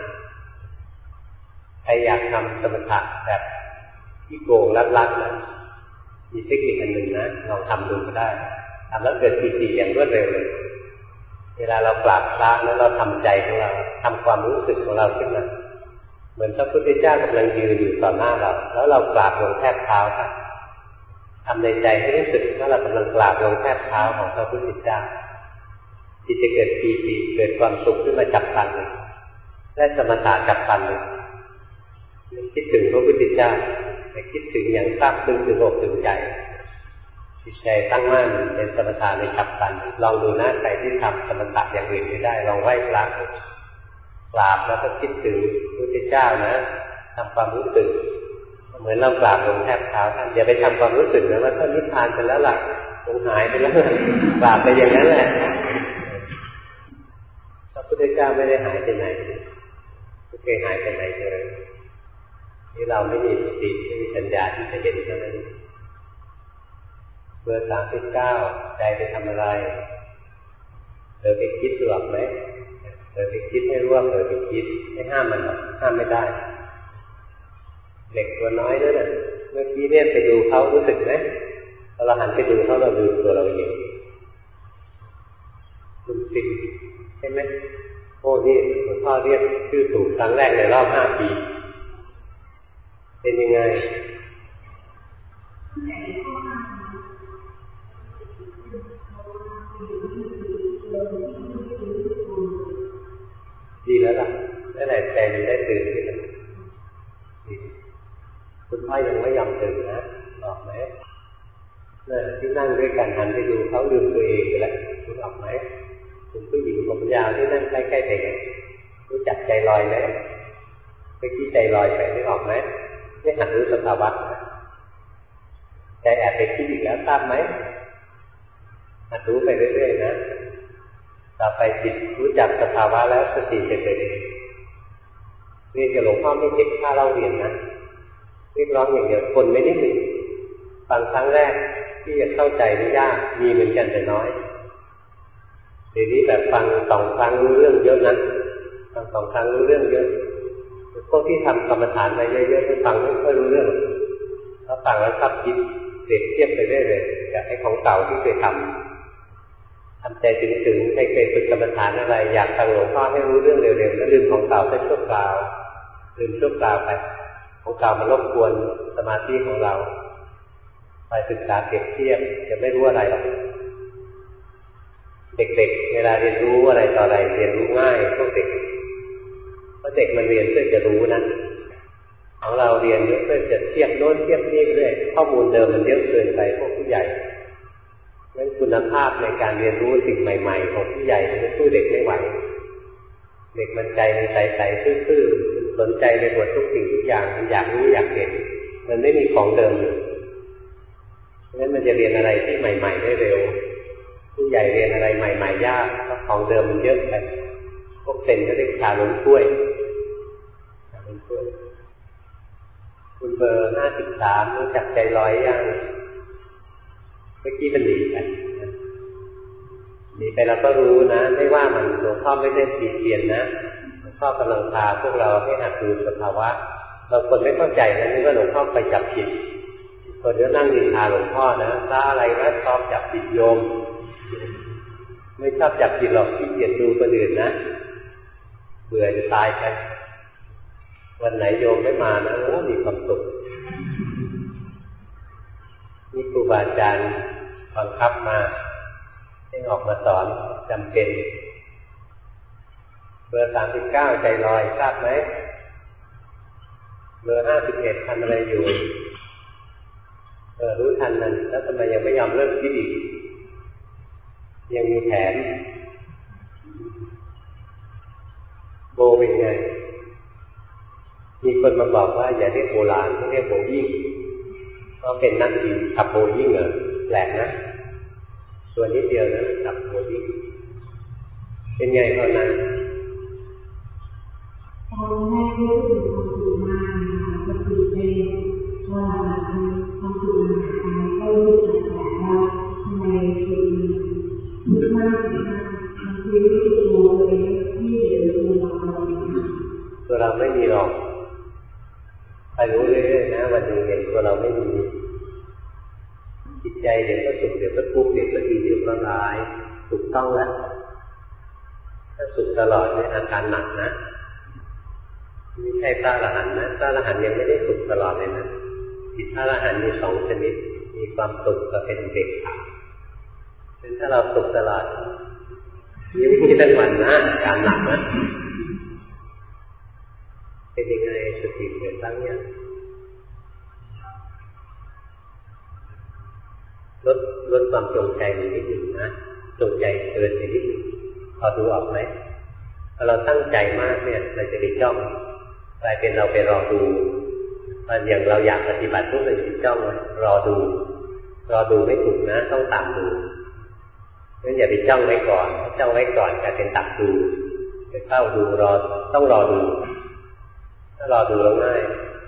ใครอยากทำสมถะแบบที่โกงลัดๆนะมีเทคนิคอันหนึ่งนะลองทำดูก็ได้ทำแล้วเกิดปีติอย่างรวดเร็วเลยเวลาเรากราบพระแล้วเราทำใจของเราทำความรู้สึกของเราขึ้นมาเหมือนพระพุทธเจ้ากำลังยืนอยู่ต่อหน้าเราแล้วเรากราบลงแทบเท้าค่ะทำในใจให้รู้สึกว่าเรากำลังกราบลงแทบเท้าของพระพุทธเจ้าจิตจะเกิดปีติเกิดความสุขขึ้นมาจับพันเลยและสมถะจับพันเลยคิดถึงพระพุทธเจ้าแต่คิดถึงอย่างซาบซึ้งถึงอกถึงใจจิตใจตั้งมั่นเป็นสมถะในจับพันลองดูนะใครที่ทำสมถะอย่างอื่นไม่ได้ลองไหว้พระกราบแล้วก็คิดถึงพระพุทธเจ้านะททำความรู้สึกเหมือนเรากราบลงแทบเท้าท่านอย่าไปทำความรู้สึกนะว่าท่านนิพพานไปแล้วล่ะคงหายไปแล้วกราบไปอย่างนั้นแหละพระพุทธเจ้าไม่ได้หายไปไหนไม่เคยหายไปไหนเลยนี่เราไม่มีสติไม่มีปัญญาที่จะเห็นเท่านั้นเบอร์สามสิบเก้าใจไปทำอะไรเธอไปคิดหลอกไหมเธอไปคิดให้รู้ว่าเธอไปคิดไม่ห้ามมันหรอกห้ามไม่ได้เด็กตัวน้อยนั่นน่ะเมื่อกี้เนี่ยไปดูเขารู้สึกไหมพอเราหันไปดูเขาเราดูตัวเราเองคุณสิใช่ไหมโอ้นี่หลวงพ่อเรียกชื่อถูกครั้งแรกในรอบห้าปีเป็นยังไงดีแล้วล่ะนั่นแหละใจมันได้ตื่นขึ้นแล้วคุณพ่อยังไม่ยอมตื่นนะบอกไหมนั่นที่นั่งด้วยกันหันไปดูเขาลืมตัวเองไปแล้วคุณออกไหมคุณผู้หญิงผมยาวที่นั่งใกล้ๆเด็กรู้จักใจลอยไหมเมื่อกี้ใจลอยไปไม่ออกไหมไม่หัดรู้สภาวะใจแอบไปคิดอีกแล้วทราบไหมหัดรู้ไปเรื่อยๆนะต่อไปจิตรู้จักสภาวะแล้วสติจะเกิดเองเรียนกับหลวงพ่อไม่เก็บค่าเล่าเรียนนะเรียกร้องอย่างเดียวคนไม่ได้หนึ่งฟังครั้งแรกที่จะเข้าใจนี่ยากมีเหมือนกันแต่น้อยเดี๋ยวนี้แบบฟังสองครั้งรู้เรื่องเยอะนะฟังสองครั้งรู้เรื่องเยอะพวกที่ทำกรรมฐานมาเยอะๆที่ฟังไม่ค่อยรู้เรื่องถ้าฟังแล้วชอบคิดเปรียบเทียบไปเรื่อยๆกับไอ้ของเก่าที่เคยทำทำใจถึงๆใครเคยฝึกกรรมฐานอะไรอยากฟังหลวงพ่อให้รู้เรื่องเร็วๆแล้วลืมของเก่าไปชั่วคราวลืมชั่วคราวไปของเก่ามารบกวนสมาธิของเราไปศึกษาเปรียบเทียบจะไม่รู้อะไรหรอกเด็กๆเวลาเรียนรู้อะไรต่ออะไรเรียนรู้ง่ายพวกเด็กเพราะเด็กมันเรียนเพื่อจะรู้นะของเราเรียนเพื่อจะเทียบโน้นเทียบนี่เรื่อยข้อมูลเดิมมันเยอะเกินไปพวกผู้ใหญ่งั้นคุณภาพในการเรียนรู้สิ่งใหม่ๆของผู้ใหญ่มันสู้เด็กไม่ไหวเด็กมันใจมันใสๆซื่อๆสนใจในหมดทุกสิ่งทุกอย่างมันอยากรู้อยากเห็นมันไม่มีของเดิมเลยงั้นมันจะเรียนอะไรที่ใหม่ๆได้เร็วผู้ใหญ่เรียนอะไรใหม่ๆยากเพราะของเดิมมันเยอะไปพวกเป็นก็เรียกชาล้มถ้วยชาล้มถ้วยคุณเบอร์ห้าสิบสามรู้จักใจลอยยังเมื่อกี้มันหนีไปหนีไปเราก็รู้นะไม่ว่ามันหลวงพ่อไม่ได้ตีเตียนนะหลวงพ่อกำลังพาพวกเราให้หัดดูสภาวะเราคนไม่เข้าใจนะนึกว่าหลวงพ่อไปจับผิดคนก็นั่งดินทาหลวงพ่อนะพระอะไรนะชอบจับผิดโยมไม่ชอบจับผิดหรอกขี้เกียจดูคนอื่นนะเบื่อจะตายไปวันไหนโยมไม่มานะโอ้มีความสุขนี่ครูบาอาจารย์บังคับมาให้ออกมาสอนจำเป็นเบอร์สามสิบเก้าใจลอยทราบไหมเบอร์ห้าสิบเอ็ดทำอะไรอยู่เออรู้ทันมันแล้วทำไมยังไม่ยอมเลิกคิดอีกยังมีแผนโบเป็นไงมีคนมาบอกว่าอย่าเรียกโบราณต้องเรียกโบยิ่งก็เป็นนักบินขับโบยิ่งเหรอแปลกนะตัวนิดเดียวนะขับโบยิ่งเป็นไงตอนนั้นตอนแรกรู้สึกดีมากก็คือเป็นว่าความสุขมันหายไปก็รู้สึกแปลกว่าทำไมถึงรู้มากถึงมากบางทีรู้สึกตัวเองที่เดี๋ยวตัวเราตัวเราไม่มีหรอกไปรู้เรื่อยๆนะวันหนึ่งเห็นตัวเราไม่มีจิตใจเดี๋ยวก็สุขเดี๋ยวก็ทุกข์เดี๋ยวก็ดีเดี๋ยวก็ร้ายถูกต้องแล้วถ้าสุขตลอดเนี่ยอาการหนักนะไม่ใช่พระอรหันต์นะพระอรหันต์ยังไม่ได้สุขตลอดเลยนะจิตพระอรหันต์มีสองชนิดมีความสุขกับเป็นเด็กขาดเป็นถ้าเราสุขตลอดยังมีทั้งวันนะอาการหนักนะเป็นยังไงสติเกิดตั้งยังลดลดความจงใจนิดหนึ่งนะจงใจเกินไปนิดหนึ่งพอดูออกไหมถ้าเราตั้งใจมากเนี่ยเราจะไปจ้องกลายเป็นเราไปรอดูมันอย่างเราอยากปฏิบัติทุกอย่างจิตจ้องรอดูรอดูไม่ถูกนะต้องตามดูงั้นอย่าไปจ้องไว้ก่อนจ้องไว้ก่อนกลายเป็นตักดูไปเฝ้าดูรอต้องรอดูถ้ารอดูแล้วง่าย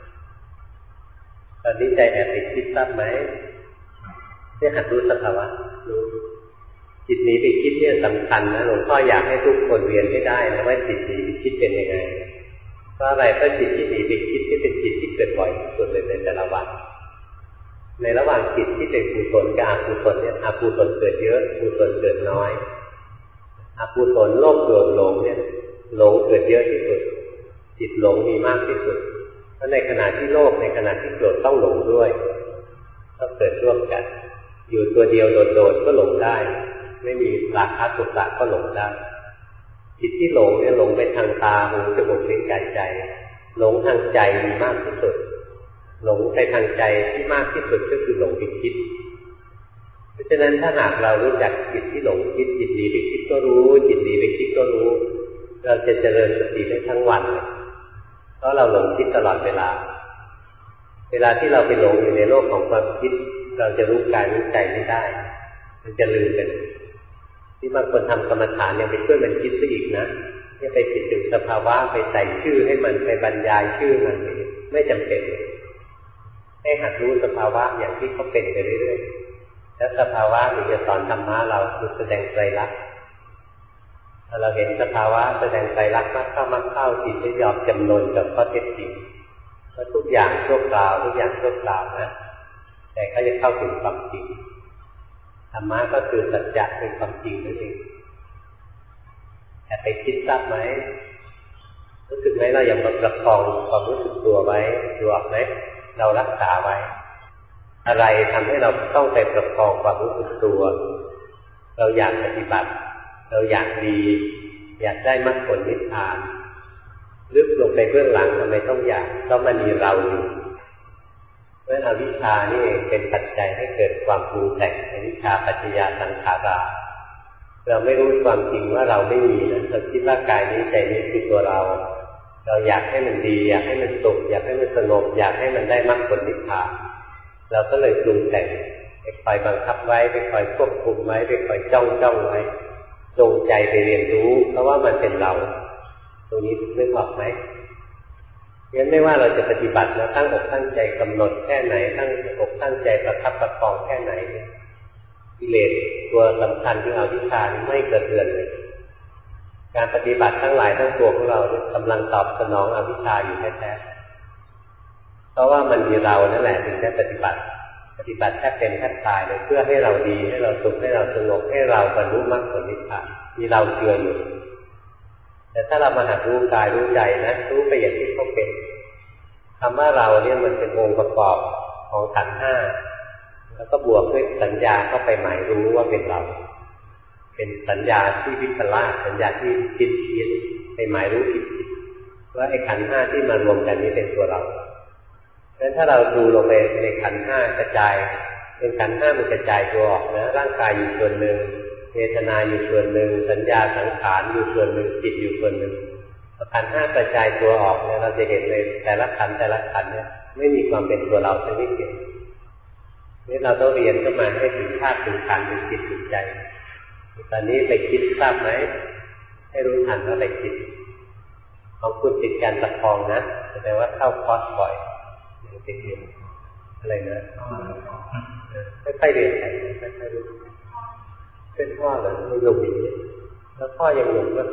ตอนนี้ใจแอบไปคิดทราบไหมเนี่ยหัดรู้สภาวะรู้จิตหนีไปคิดเนี่ยสำคัญนะหลวงพ่ออยากให้ทุกคนเรียนให้ได้นะว่าจิตหนีไปคิดเป็นยังไงเพราะอะไรเพราะจิตที่หนีไปคิดนี่เป็นจิตที่เกิดบ่อยที่สุดเลยในแต่ละวันในระหว่างจิตที่เป็นกุศลกับอกุศลเนี่ยอกุศลเกิดเยอะกุศลเกิดน้อยอกุศลโลภโกรธหลงเนี่ยหลงเกิดเยอะที่สุดจิตหลงมีมากที่สุดเพราะในขณะที่โลภในขณะที่โกรธต้องหลงด้วยต้องเกิดร่วมกันอยู่ตัวเดียวโดดๆก็หลงได้ไม่มีราคะโทสะก็หลงได้จิตที่หลงเนี่ยหลงไปทางตาหูจมูกลิ้นกายใจหลงทางใจมีมากที่สุดหลงไปทางใจที่มากที่สุดก็คือหลงไปคิดเพราะฉะนั้นถ้าหากเรารู้จักจิตที่หลงคิดจิตหนีไปคิดก็รู้จิตหนีไปคิดก็รู้เราจะเจริญสติได้ทั้งวันเพราะเราหลงคิดตลอดเวลาเวลาที่เราไปหลงอยู่ในโลกของความคิดเราจะรู้กายรู้ใจไม่ได้มันจะลืมกันที่บางคนทำกรรมฐานยังไปช่วยมันคิดซะอีกนะเนี่ยไปคิดถึงสภาวะไปใส่ชื่อให้มันไปบรรยายชื่อมันไม่จำเป็นให้หัดรู้สภาวะอย่างที่เขาเป็นไปเรื่อยๆแล้วสภาวะถึงจะสอนธรรมะเราคือแสดงไตรลักษณ์ถ้าเราเห็นสภาวะแสดงไตรลักษณ์มากเข้ามากเข้าจิตจะยอมจำนนกับข้อเท็จจริงเพราะทุกอย่างชั่วคราวทุกอย่างชั่วคราวนะแต่ก็จะเข้าถึงความจริงธรรมะก็คือสัจจะเป็นความจริงนั่นเองแต่ไปคิดทราบไหมรู้สึกไหมเรายังประคองความรู้สึกตัวไว้ดูออกไหมเรารักษาไว้อะไรทำให้เราต้องไปประคองความรู้สึกตัวเราอยากปฏิบัติเราอยากดีอยากได้มรรคผลนิพพานลึกลงไปเบื้องหลังทำไมต้องอยากเพราะมันมีเราอยู่เพราะอวิชชานี่เป็นปัจจัยให้เกิดความปรุงแต่งอวิชชาปัจจยาสังขาราเราไม่รู้ความจริงว่าเราไม่มีนะเราคิดว่ากายนี้ใจนี้คือตัวเราเราอยากให้มันดีอยากให้มันสุขอยากให้มันสงบอยากให้มันได้มรรคผลนิพพานเราก็เลยปรุงแต่งไปคอยบังคับไว้ไปคอยควบคุมไว้ไปคอยจ้องจ้องไว้จงใจไปเรียนรู้เพราะว่ามันเป็นเราตรงนี้นึกออกไหมงั้นไม่ว่าเราจะปฏิบัติแล้วตั้งอกตั้งใจกำหนดแค่ไหนตั้งอกตั้งใจประคับประคองแค่ไหนกิเลสตัวสำคัญที่อวิชชาไม่กระเทือนเลยการปฏิบัติทั้งหลายทั้งปวงของเรากำลังตอบสนองอวิชชาอยู่แท้ๆเพราะว่ามันมีเรานั่นแหละถึงได้ปฏิบัติปฏิบัติแทบเป็นแทบตายเลยเพื่อให้เราดีให้เราสุขให้เราสงบให้เราบรรลุมรรคผลนิพพานมีเราเจืออยู่แต่ถ้าเรามาหัดรู้กายรู้ใจนะรู้ไปอย่างที่เขาเป็นคำว่าเราเนี่ยมันเป็นองค์ประกอบของขันธ์ห้าแล้วก็บวกด้วยสัญญาเข้าไปหมายรู้ว่าเป็นเราเป็นสัญญาที่วิปลาสสัญญาที่ผิดผิดไปหมายรู้ผิดผิดว่าไอ้ขันธ์ห้าที่มารวมกันนี้เป็นตัวเราดังนั้นถ้าเราดูลงไปในขันธ์ห้ากระจายเป็นขันธ์ห้ามันกระจายตัวออกนะร่างกายอยู่ส่วนหนึ่งเวทนาอยู่ส่วนหนึ่งสัญญาสังขารอยู่ส่วนหนึ่งจิตอยู่ส่วนหนึ่งขันธ์ห้ากระจายตัวออกเนี่ยเราจะเห็นเลยแต่ละขันธ์แต่ละขันธ์เนี่ยไม่มีความเป็นตัวเราสักนิดเดียวนี่เราต้องเรียนเข้ามาให้ถึงธาตุถึงขันธ์ถึงจิตถึงใจตอนนี้ไปคิดทราบไหมให้รู้ทันว่าไปคิดของคุณติดการประคองนะแสดงว่าเข้าคอร์สบ่อยติดเรียนอะไรนะค่อยๆเรียนไปค่อยๆรู้เป็นพ่อเหรอไม่หนุ่มอย่างนี้แล้วพ่อยังหนุ่มก็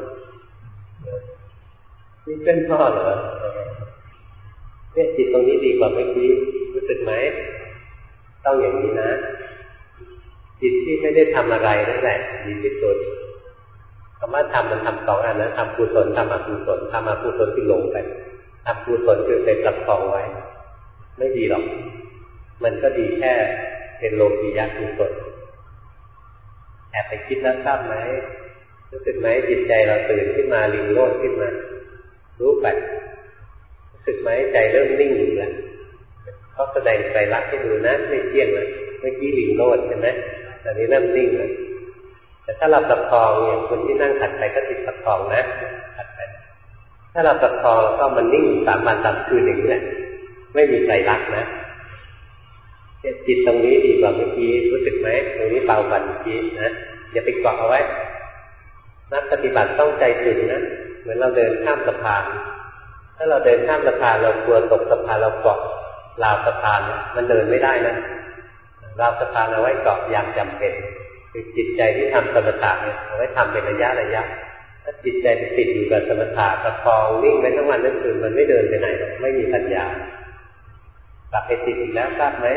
นี่เป็นพ่อเหรอเนี่ยจิตตรงนี้ดีกว่าเมื่อกี้รู้สึกไหมต้องอย่างนี้นะจิตที่ไม่ได้ทำอะไรนั่นแหละดีที่สุดคำว่าทำมันทำสองอันนะทำกุศลทำอกุศลทำอกุศลที่หลงไปทำกุศลคือไปประคองไว้ไม่ดีหรอกมันก็ดีแค่เป็นโลกียะกุศลแอบไปคิดแล้วทราบไหมรู้สึกไหมจิตใจเราตื่นขึ้นมาลิงโลดขึ้นมารู้ไปรู้สึกไหมใจเริ่มนิ่งอยู่แล้วเขาแสดงไตรลักษณ์ให้ดูนะไม่เที่ยงเลยเมื่อกี้ลิงโลดใช่ไหมตอนนี้เริ่มนิ่งแล้วแต่ถ้าเราประคองอย่างคนที่นั่งถัดไปก็ติดประคองนะถัดไปถถ้าเราประคองก็มันนิ่งสามวันสามคืนอย่างนี้แหละไม่มีใครรักนะจิตตรงนี้ดีกว่าเมื่อกี้รู้สึกไหมตรงนี้เบากว่าเมื่อกี้นะอย่าไปเกาะเอาไว้นักปฏิบัติต้องใจถึงนะเหมือนเราเดินข้ามสะพานถ้าเราเดินข้ามสะพานเรากลัวตกสะพานเราเกาะราวสะพานมันเดินไม่ได้นะราวสะพานเอาไว้เกาะยามจำเป็นคือจิตใจที่ทำสมถะเนี่ยเอาไว้ทำเป็นระยะระยะถ้าจิตใจไปติดอยู่กับสมถะประคองนิ่งไปทั้งวันทั้งคืนมันไม่เดินไปไหนไม่มีปัญญากลับไปติดอีกแล้วทราบไหม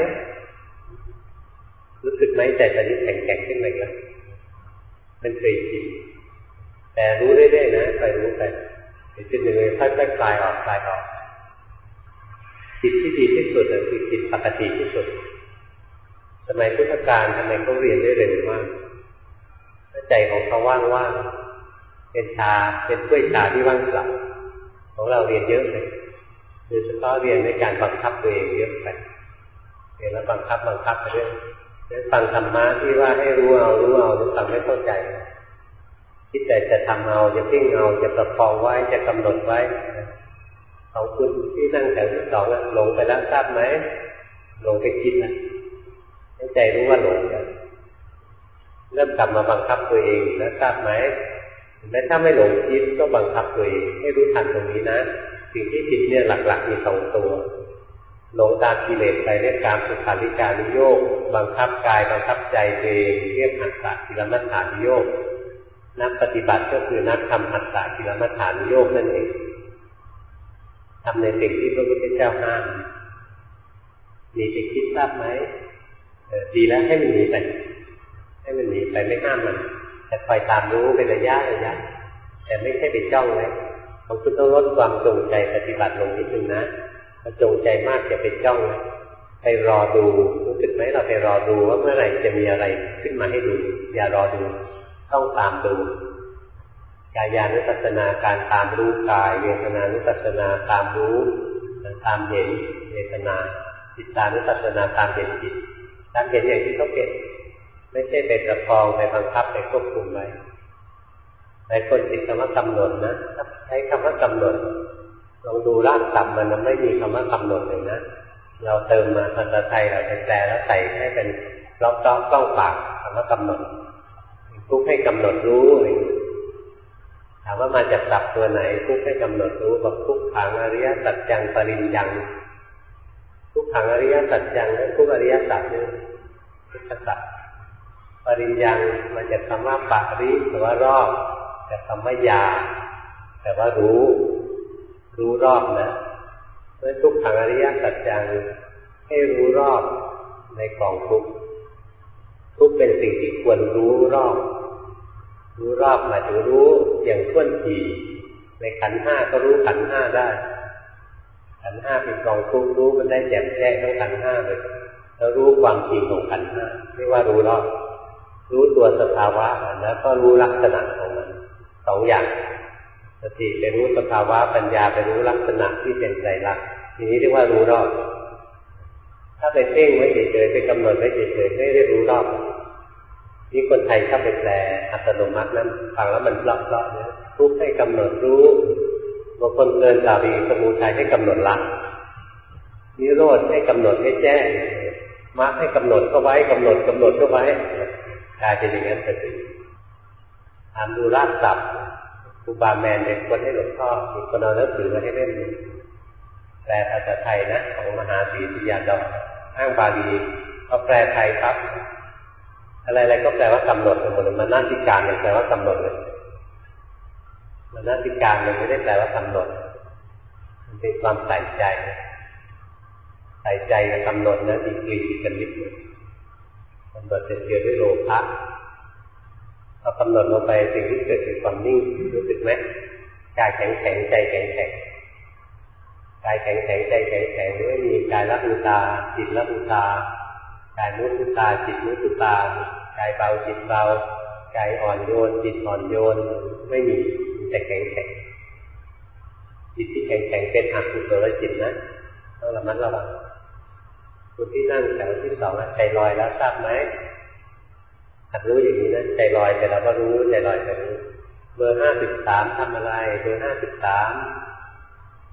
รู้สึกไหมใจตอนนี้แข็งแข็งขึ้นไหมครับมันเคยจิตแต่รู้เรื่อยๆนะคอยรู้ไปจุดหนึ่งเลยค่อยๆคลายออกคลายออกจิตที่ดีที่สุดคือจิตปกติที่สุดสมัยพุทธกาลทำไมเขาเรียนได้เร็วมากใจของเขาว่างๆเป็นชาเป็นถ้วยชาที่ว่างเปล่าของเราเรียนเยอะเลยโดยเฉพาะเรียนในการบังคับตัวเองเยอะไปเรียนแล้วบังคับบังคับไปเรื่อยฟังธรรมะที่ว่าให้รู้เอารู้เอาฟังไม่เข้าใจคิดแต่จะทำเอาจะพิ่งเอาจะประคองไว้จะกำหนดไว้ของคุณที่นั่งแถวที่สองหลงไปแล้วทราบไหมหลงไปคิดนะให้ใจรู้ว่าหลงเริ่มกลับมาบังคับตัวเองแล้วทราบไหมแม้ถ้าไม่หลงคิดก็บังคับตัวเองให้รู้ทันตรงนี้นะสิ่งที่ผิดเนี่ยหลักๆมีสองตัวหลงตามกิเลสไปเรียกการสุขาริการุโยคบังคับกายบังคับใจตัวเองเรียกหัตถกิลมัฏฐานุโยคนักปฏิบัติก็คือนักทำหัตถกิลมัฏฐานุโยคนั่นเองทำในสิ่งที่พระพุทธเจ้าห้ามมีไปคิดทราบไหมดีแล้วให้มันหนีไปให้มันหนีไปไม่ห้ามมันแต่คอยตามรู้เป็นระยะระยะแต่ไม่ใช่ไปจ้องไว้เราคือต้องลดความจงใจปฏิบัติลงนิดนึงนะถ้าจงใจมากจะไปจ้องไปรอดูรู้สึกไหมเราไปรอดูว่าเมื่อไหร่จะมีอะไรขึ้นมาให้ดูอย่ารอดูต้องตามดูกายานุปัสสนาการตามรู้กายเวทนานุปัสสนาตามรู้ตามเห็นเวทนาจิตานุปัสสนาตามเห็นจิตตามเห็นอย่างที่เขาเป็นไม่ใช่ไปประคองไปบังคับไปควบคุมไว้หลายคนติดคำว่ากำหนดนะใช้คำว่ากำหนดลองดูรากศัพท์มันไม่มีคำว่ากำหนดเลยนะเราเติมมาภาษาไทยเราแปลแล้วใส่ให้เป็นรอบๆกล้องปากคำว่ากำหนดทุกให้กำหนดรู้เลยถามว่ามาจากศัพท์ตัวไหนทุกให้กำหนดรู้บอกทุกขังอริยสัจจังปริญญังทุกขังอริยสัจจังและทุกอริยสัจนี่ทุกสัจปริญญังมาจากคำว่าปะริแปลว่ารอบแต่คำว่ายาแต่ว่ารู้รู้รอบนะเพราะทุกขังอริยสัจจังให้รู้รอบในกองทุกข์ทุกเป็นสิ่งที่ควรรู้รอบรู้รอบหมายถึงรู้อย่างท่วนทีในขันธ์ห้าก็รู้ขันธ์ห้าได้ขันธ์ห้าเป็นกองทุกข์รู้มันได้แจ่มแจ้งทั้งขันธ์ห้าเลยแล้วรู้ความจริงของขันธ์ห้าเรียกว่ารู้รอบรู้ตัวสภาวะแล้วก็รู้ลักษณะของมันสองอย่างสติไปรู้สภาวะปัญญาไปรู้ลักษณะที่เป็นไตรลักษณ์ทีนี้เรียกว่ารู้รอบถ้าไปเพ่งไว้เฉยๆไปกำหนดไว้เฉยๆไม่ได้รู้รอบนี่คนไทยชอบไปแปลอัตโนมัตินั้นฟังแล้วมันเลาะๆเนี่ยทุกให้กำหนดรู้บางคนเกินสาวีสมุทัยให้กำหนดละนิโรธให้กำหนดให้แจ้งมรรคให้กำหนดเข้าไว้กำหนดกำหนดเข้าไว้กลายเป็นอย่างนั้นไปเลยถามดูรากศัพท์ครูบาแมนเป็นคนให้หลวงพ่อมีคนเอาหนังสือมาให้เล่มนึงแปลภาษาไทยนะของมหาศรีสุยาดอกอ้างบาลีก็แปลไทยครับอะไรๆก็แปลว่ากำหนดหมดเลยมันนาติการเนี่ยแปลว่ากำหนดเลยมันนาติการมันไม่ได้แปลว่ากำหนดมันเป็นความใส่ใจใส่ใจกับกำหนดนะดีกรีจิตกันนิดหนึ่งกำหนดจะเกี่ยวด้วยโลภะพอกำหนดลงไปสิ่งที่เกิดคือความนิ่งรู้สึกไหมกายแข็งแข็งใจแข็งแข็งกายแข็งแข็งใจแข็งแข็งไม่มีกายละอุตาจิตละอุตากายมุตุตาจิตมุตุตากายเบาจิตเบากายอ่อนโยนจิตอ่อนโยนไม่มีแต่แข็งแข็งจิตที่แข็งแข็งเป็นอกุศลจิตนะต้องระมัดระวังคนที่นั่งแถวที่สองใจลอยแล้วทราบไหมหัดรู้อย่างนี้นะใจลอยแต่เราก็รู้ใจลอยแต่รู้เบอร์ห้าสิบสามทำอะไรเบอร์ห้าสิบสาม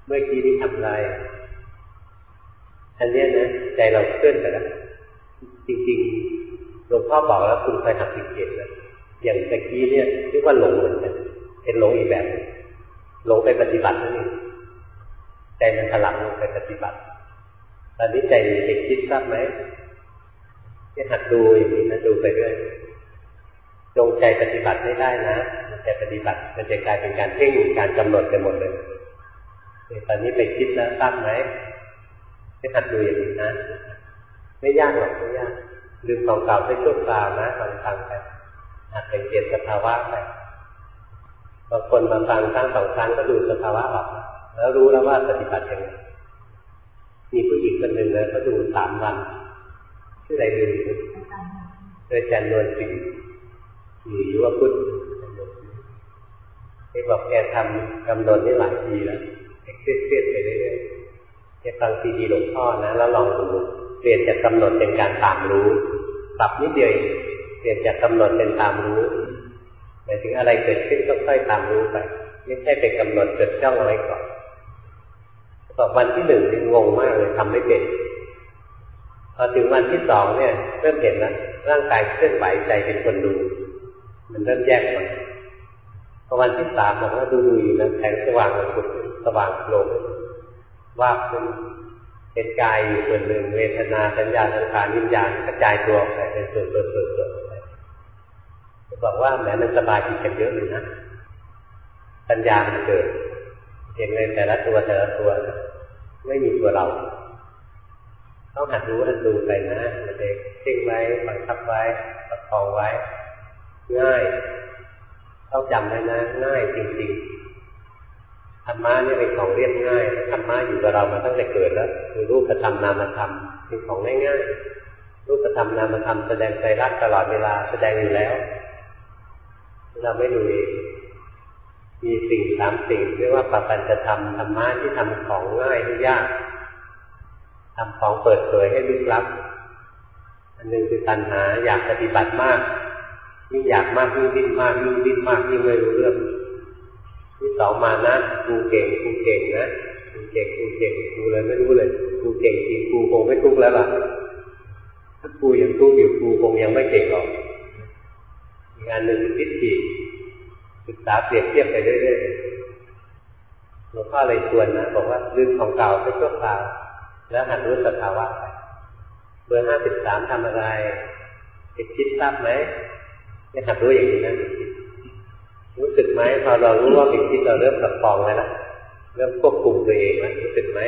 เมื่อกี้นี้ทำอะไรอันนี้นะใจเราเคลื่อนไปแล้วจริงๆหลวงพ่อบอกแล้วคุณเคยหัดสังเกตนะอย่างตะกี้เนี่ยเรียกว่าหลงเหมือนกันเป็นหลงอีกแบบหลงไปปฏิบัตินั่นเองใจมันถลำลงไปปฏิบัติตอนนี้ใจมีไปคิดทราบไหมให้หัดดูอย่างนี้นะดูไปเรื่อยจงใจปฏิบัติไม่ได้นะใจปฏิบัติมันจะกลายเป็นการเพ่งการกำหนดไปหมดเลยตอนนี้ไปคิดแล้วทราบไหมให้หัดดูอย่างนี้นะไม่ยากหรอกไม่ยากลืมของเก่าไปชั่วคราวนะฟังฟังไปหัดสังเกตสภาวะไปบางคนมาฟังครั้งสองครั้งก็ดูสภาวะออกแล้วรู้แล้วว่าปฏิบัติยังไงมีผู้หญิงคนหนึ่งนะเขาดูสามวันชื่ออะไรดูโดยจันนวลสิงห์อยู่ยุวพุทธที่บอกแกทำกำหนดนี่หลายปีแล้วเครียดๆไปเรื่อยๆแกฟังซีดีหลวงพ่อนะแล้วลองดูเปลี่ยนจากกำหนดเป็นการตามรู้ปรับนิดเดียวเปลี่ยนจากกำหนดเป็นตามรู้หมายถึงอะไรเกิดขึ้นก็ค่อยตามรู้ไปไม่ใช่ไปกำหนดจดจ้องเอาไว้ก่อนต่อวันที่หนึ่งนี่งงมากเลยทำไม่เป็นพอถึงวันที่สองเนี่ยเริ่มเห็นแล้วร่างกายเคลื่อนไหวใจเป็นคนดูมันเริ่มแยกก่อนพอวันที่สามบอกว่าดูดูอยู่นะแสงสว่างมันขุดสว่างลงว่าเป็นเป็นกายอยู่ส่วนหนึ่งเวทนาสัญญาสังขารวิญญาณกระจายตัวออกไปเป็นส่วนส่วนส่วนส่วนไปจะบอกว่าแม้มันสบายดีกันเยอะเลยนะปัญญามันเกิดเห็นเลยแต่ละตัวแต่ละตัวไม่มีตัวเราต้องหัดรู้หัดดูไปนะเด็กเพ่งไว้บังคับไว้ประคองไว้ง่ายต้องจำไว้นะง่ายจริงๆธรรมะนี่เป็นของเรียบง่ายธรรมะอยู่กับเรามาตั้งแต่เกิดแล้วคือรูปธรรมนามธรรมเป็นของง่ายๆรูปธรรมนามธรรมแสดงใจรักตลอดเวลาแสดงอยู่แล้วเราไม่ดูเองมีสิ่งสามสิ่งเรียกว่าปปัญจธรรมธรรมะที่ทำของง่ายให้ยากทำของเปิดเผยให้ลึกลับอันหนึ่งคือตัณหาอยากปฏิบัติมากยิ่งอยากมากยิ่งดิ้นมากยิ่งดิ้นมากยิ่งไม่รู้เรื่องที่สองมานะกูเก่งกูเก่งนะกูเก่งกูเก่งกูเลยไม่รู้เลยกูเก่งจริงกูคงไม่ทุกข์แล้วล่ะถ้ากูยังทุกข์อยู่กูคงยังไม่เก่งหรอกอีกอันหนึ่งคือทิฏฐิศึกษาเปรียบเทียบไปเรื่อยๆหลวงพ่อเลยชวนนะบอกว่าลืมของเก่าไปชั่วคราวแล้วหัดรู้สภาวะไปเบอร์ห้าสิบสามทำอะไรติดคิดทราบไหมไม่หัดรู้อย่างนี้นะรู้สึกไหมพอเรารู้ว่าติดคิดเราเริ่มประคองแล้วนะเริ่มควบคุมตัวเองแล้วรู้สึกไหม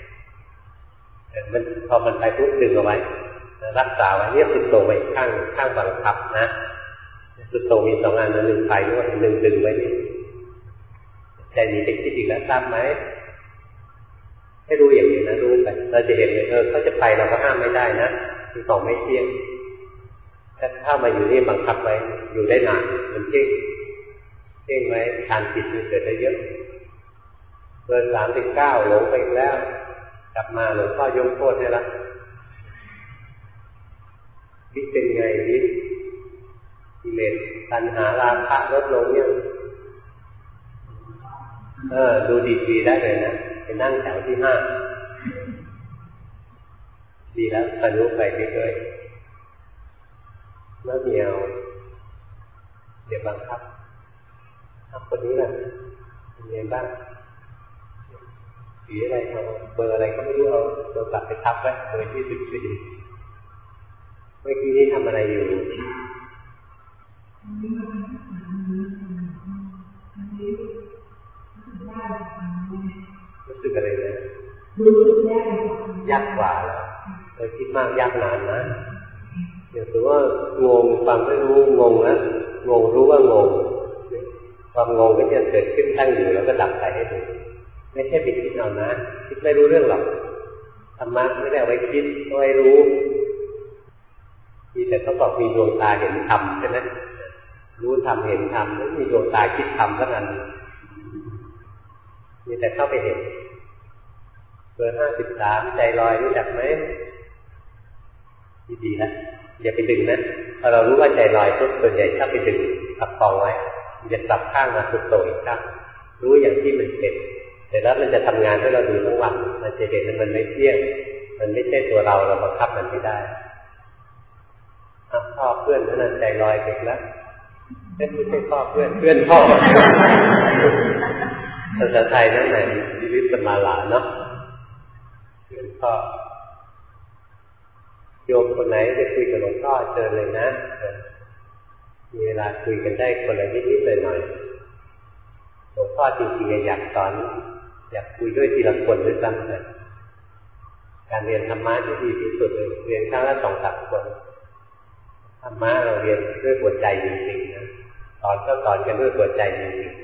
มันพอมันไปปุ๊บดึงเอาไว้รักษาไว้เนี่ยสุดโต่งไปข้างข้างบังคับนะสุดโต่งมีสองอันนะหนึ่งไปด้วยหนึ่งดึงไว้นี่ใจมีติดคิดอีกแล้วทราบไหมให้รู้อย่างนี้นะรู้ไปเราจะเห็นเลยเออเขาจะไปเราก็ห้ามไม่ได้นะที่ของไม่เที่ยงถ้าเข้ามาอยู่นี่บังคับไว้อยู่ได้นานมันเที่ยงเที่ยงไว้ทานจิตมันเกิดได้เยอะเบอร์สามสิบเก้าหลงไปแล้วกลับมาหลวงพ่อยกโทษให้ละวิเป็นไงวิกิเลสตัณหาราคะลดลงยังเออดูดีๆได้เลยนะไปนั่งแถวที่ห้าดีแล้วทะลุไปเรื่อยๆเมื่อเดียวเดี๋ยวบังคับทำคนนี้แหละเป็นไงบ้างสีอะไรเอาเบอร์อะไรก็ไม่รู้เอาเบอร์กลับไปทับไว้เบอร์ที่สิบสี่เมื่อกี้นี้ทำอะไรอยู่รู้สึกอะไรนะยากกว่าแล้วเคยคิดมากยากนานนะอย่างถือว่างงฟังไม่รู้งงนะงงรู้ว่างงความงงก็จะเกิดขึ้นตั้งอยู่แล้วก็ดับไปให้ดูไม่ใช่ไปคิดเอานะคิดไม่รู้เรื่องหรอกธรรมะไม่ได้เอาไว้คิดเอาไว้รู้มีแต่เขาบอกมีดวงตาเห็นธรรมใช่ไหมรู้ธรรมเห็นธรรมแล้วมีดวงตาคิดธรรมเท่านั้นมีแต่เข้าไปเห็นเบอร์ห้าสิบสามใจลอยรู้จักไหมดีๆนะอย่าไปดึงนะพอเรารู้ว่าใจลอยทุกส่วนใหญ่ถ้าไปดึงตับกองไว้มันจะตับข้างมาสุดโต่งอีกข้างรู้อย่างที่มันเป็นแต่แล้วมันจะทำงานให้เราดูทั้งวันมันจะเห็นว่ามันไม่เที่ยงมันไม่ใช่ตัวเราเราบังคับมันไม่ได้พ่อเพื่อนท่านั้นใจลอยเด็กแล้วไม่ใช่พ่อเพื่อนเพื่อนพ่อภาษาไทยนั่นไหนวิริสมาลาเนาะเพื่อนพ่อโยมคนไหนจะคุยกับหลวงพ่อเจอเลยนะมีเวลาคุยกันได้คนละนิดๆหน่อยๆหลวงพ่อจริงๆอยากสอนอยากคุยด้วยทีละคนด้วยซ้ำเลยการเรียนธรรมะที่ดีที่สุดเลยเรียนครั้งละสองสามคนธรรมะเราเรียนด้วยหัวใจจริงๆนะสอนก็สอนกันด้วยหัวใจจริงๆ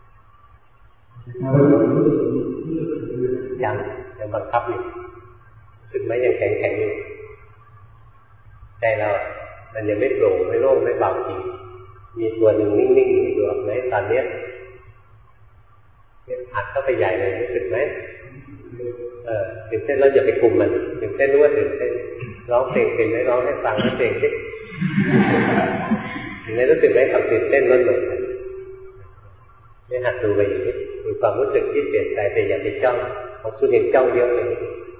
ยังยังบังคับอยู่ถึงแม้ยังแข็งแข็งอยู่ใจเรามันยังไม่โปร่งไม่โล่งไม่เบาจริงมีตัวหนึ่งนิ่งๆอยู่ไหมตอนนี้อัดเข้าไปใหญ่เลยรู้สึกไหมเออตื่นเต้นแล้วอย่าไปคุมมันตื่นเต้นรู้ว่าตื่นเต้นร้องเพลงเป็นไหมร้องให้ฟังให้เพลงสิถึงได้รู้สึกไหมความตื่นเต้นลดลงไม่หัดดูไปอย่างนี้ดูความรู้สึกที่เปลี่ยนใจแต่อย่าไปจ้องของคุณเห็นจ้องเยอะเลย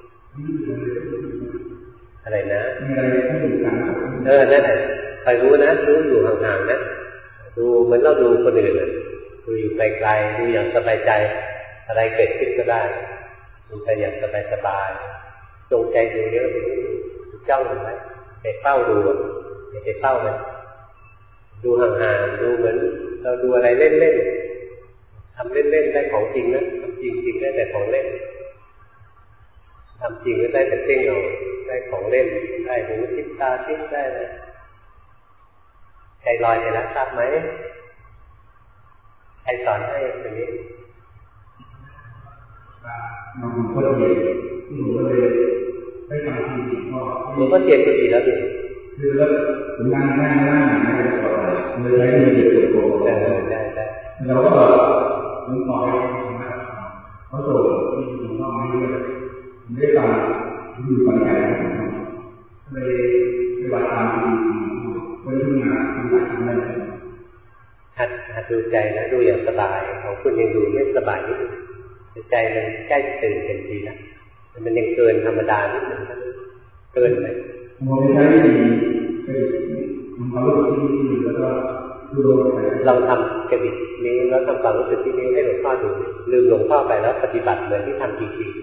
อะไรนะเออนั่นแหละคอยรู้นะรู้อยู่ห่างๆนะดูเหมือนเราดูคนอื่นเลยดูอยู่ไกลๆดูอย่างสบายใจอะไรเกิดขึ้นก็ได้ดูไปอย่างสบายๆจงใจดูเยอะจ้องมันไว้ไปเฝ้าดูไปเฝ้ามันดูห่างๆดูเหมือนเราดูอะไรเล่นๆทำเล่นๆได้ของจริงนะทำจริงๆได้แต่ของเล่นทำจริงก็ได้แต่เพ่งเอาได้ของเล่นได้หูทิพตาทิพได้เลยใจลอยเลยนะทราบไหมใครสอนให้ตรงนี้หลวงพ่อเทียนหลวงพ่อเลยได้ทำจริงๆก็หลวงพ่อเทียนก็ดีแล้วดิคือแล้วผมนั่งนั่งนั่งนั่งไปก่อนเลยใช้มือเด็กโกงได้ได้ได้แล้วก็หลวงพ่อให้ทำนะเขาส่งที่หลวงพ่อมาด้วยไม่ได้ฟังอยู่ฟังใจนะครับเลยปฏิบัติตามที่คนที่มาทำหลักทำอะไรหัดหัดดูใจนะดูอย่างสบายของคุณยังดูไม่สบายนิดใจมันใกล้ตื่นเต็มทีแล้วมันยังเกินธรรมดานิดหนึ่งเกินไปเราใช้ดีมันความรู้สึกที่ดีแล้วก็ดูโดนไปเราทำกระดิกนี้แล้วทำความรู้สึกที่นี้ให้หลวงพ่อดูลืมหลวงพ่อไปแล้วปฏิบัติเหมือนที่ทำจริงๆ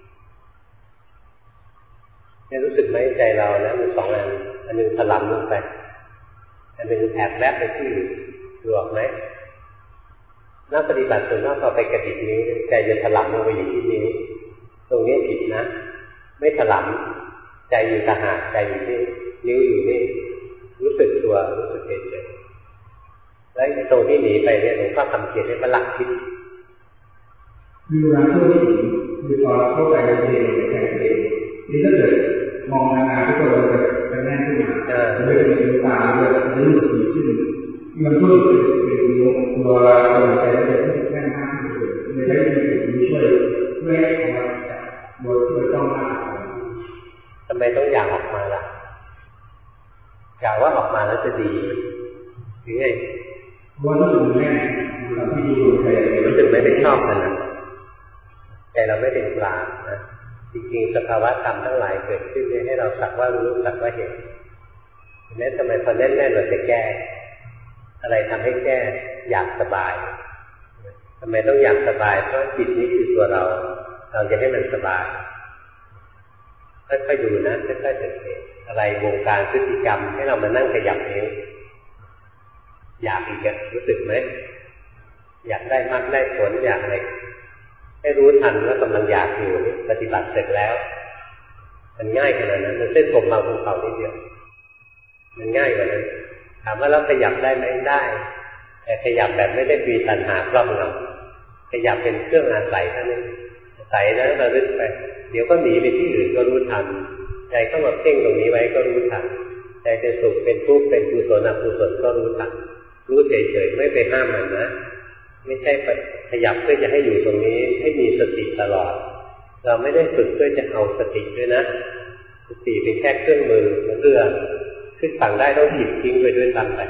เนี่ยรู้สึกไหมใจเรานะมีสองอันอันหนึ่งถลำลงไปอันหนึ่งแอบแวบไปที่ดูออกไหมนักปฏิบัติส่วนมากต่อไปกระดิกนี้ใจจะถลำลงไปอยู่ที่นี้ตรงนี้ผิดนะไม่ถลำใจอยู่ตาหากใจอยู่นี่นิ้วอยู่นี่รู้สึกตัวรู้สึกเฉยๆแล้วตรงที่หนีไปเนี่ยหลวงพ่อทำเขียนให้ประหลักคิดคือเวลาช่วงที่คือตอนเข้าไปในเองแข่งเองนี่ถ้าเกิดมองนานๆทุกคนเราจะจะแน่นขึ้นมาจะไม่เป็นตัวตาเลยจะรู้สึกดีขึ้นมันช่วยเป็นตัวตัวเราใจเราจะแน่นมากขึ้นเลยในใช้เป็นสิ่งที่ช่วยเพื่อให้เราจะโดยช่วยต้องมากทำไมต้องอยากออกมาล่ะอยากว่าออกมาแล้วจะดีหรือไงเพราะว่ารู้สึกแน่นเราที่ดูใจรู้สึกไม่ได้ชอบมันนะใจเราไม่เป็นกลางนะจริงๆสภาวะธรรมทั้งหลายเกิดขึ้นให้เราสักว่ารู้สักว่าเห็นเห็นไหมทำไมพอแน่นๆเราจะแก้อะไรทำให้แก้อยากสบายทำไมต้องอยากสบายเพราะจิตนี้คือตัวเราเราจะให้มันสบายค่อยๆดูนะค่อยๆสังเกตอะไรวงการพฤติกรรมให้เรามานั่งขยับเองอยากอีกอะรู้สึกไหมอยากได้มากได้ผลอยากอะไรให้รู้ทันว่ากำลังอยากอยู่ปฏิบัติเสร็จแล้วมันง่ายขนาดนั้นมันเส้นผมบางภูเขานิดเดียวมันง่ายกว่านั้นถามว่าเราขยับได้ไหมได้แต่ขยับแบบไม่ได้ปีตัณหาครอบงำขยับเป็นเครื่องอาศัยเท่านั้นอาศัยนะเราลึกไปเดี๋ยวก็หนีไปที่อื่นก็รู้ทันใจเข้ามาเพ่งตรงนี้ไว้ก็รู้ทันใจเป็นสุขเป็นทุกข์เป็นกุศลอกุศลก็รู้ทันรู้เฉยๆไม่ไปห้ามมันนะไม่ใช่ขยับเพื่อจะให้อยู่ตรงนี้ให้มีสติตลอดเราไม่ได้ฝึกเพื่อจะเอาสติด้วยนะสติเป็นแค่เครื่องมือเรือขึ้นฝั่งได้ต้องหยิบทิ้งไปด้วยซ้ำไป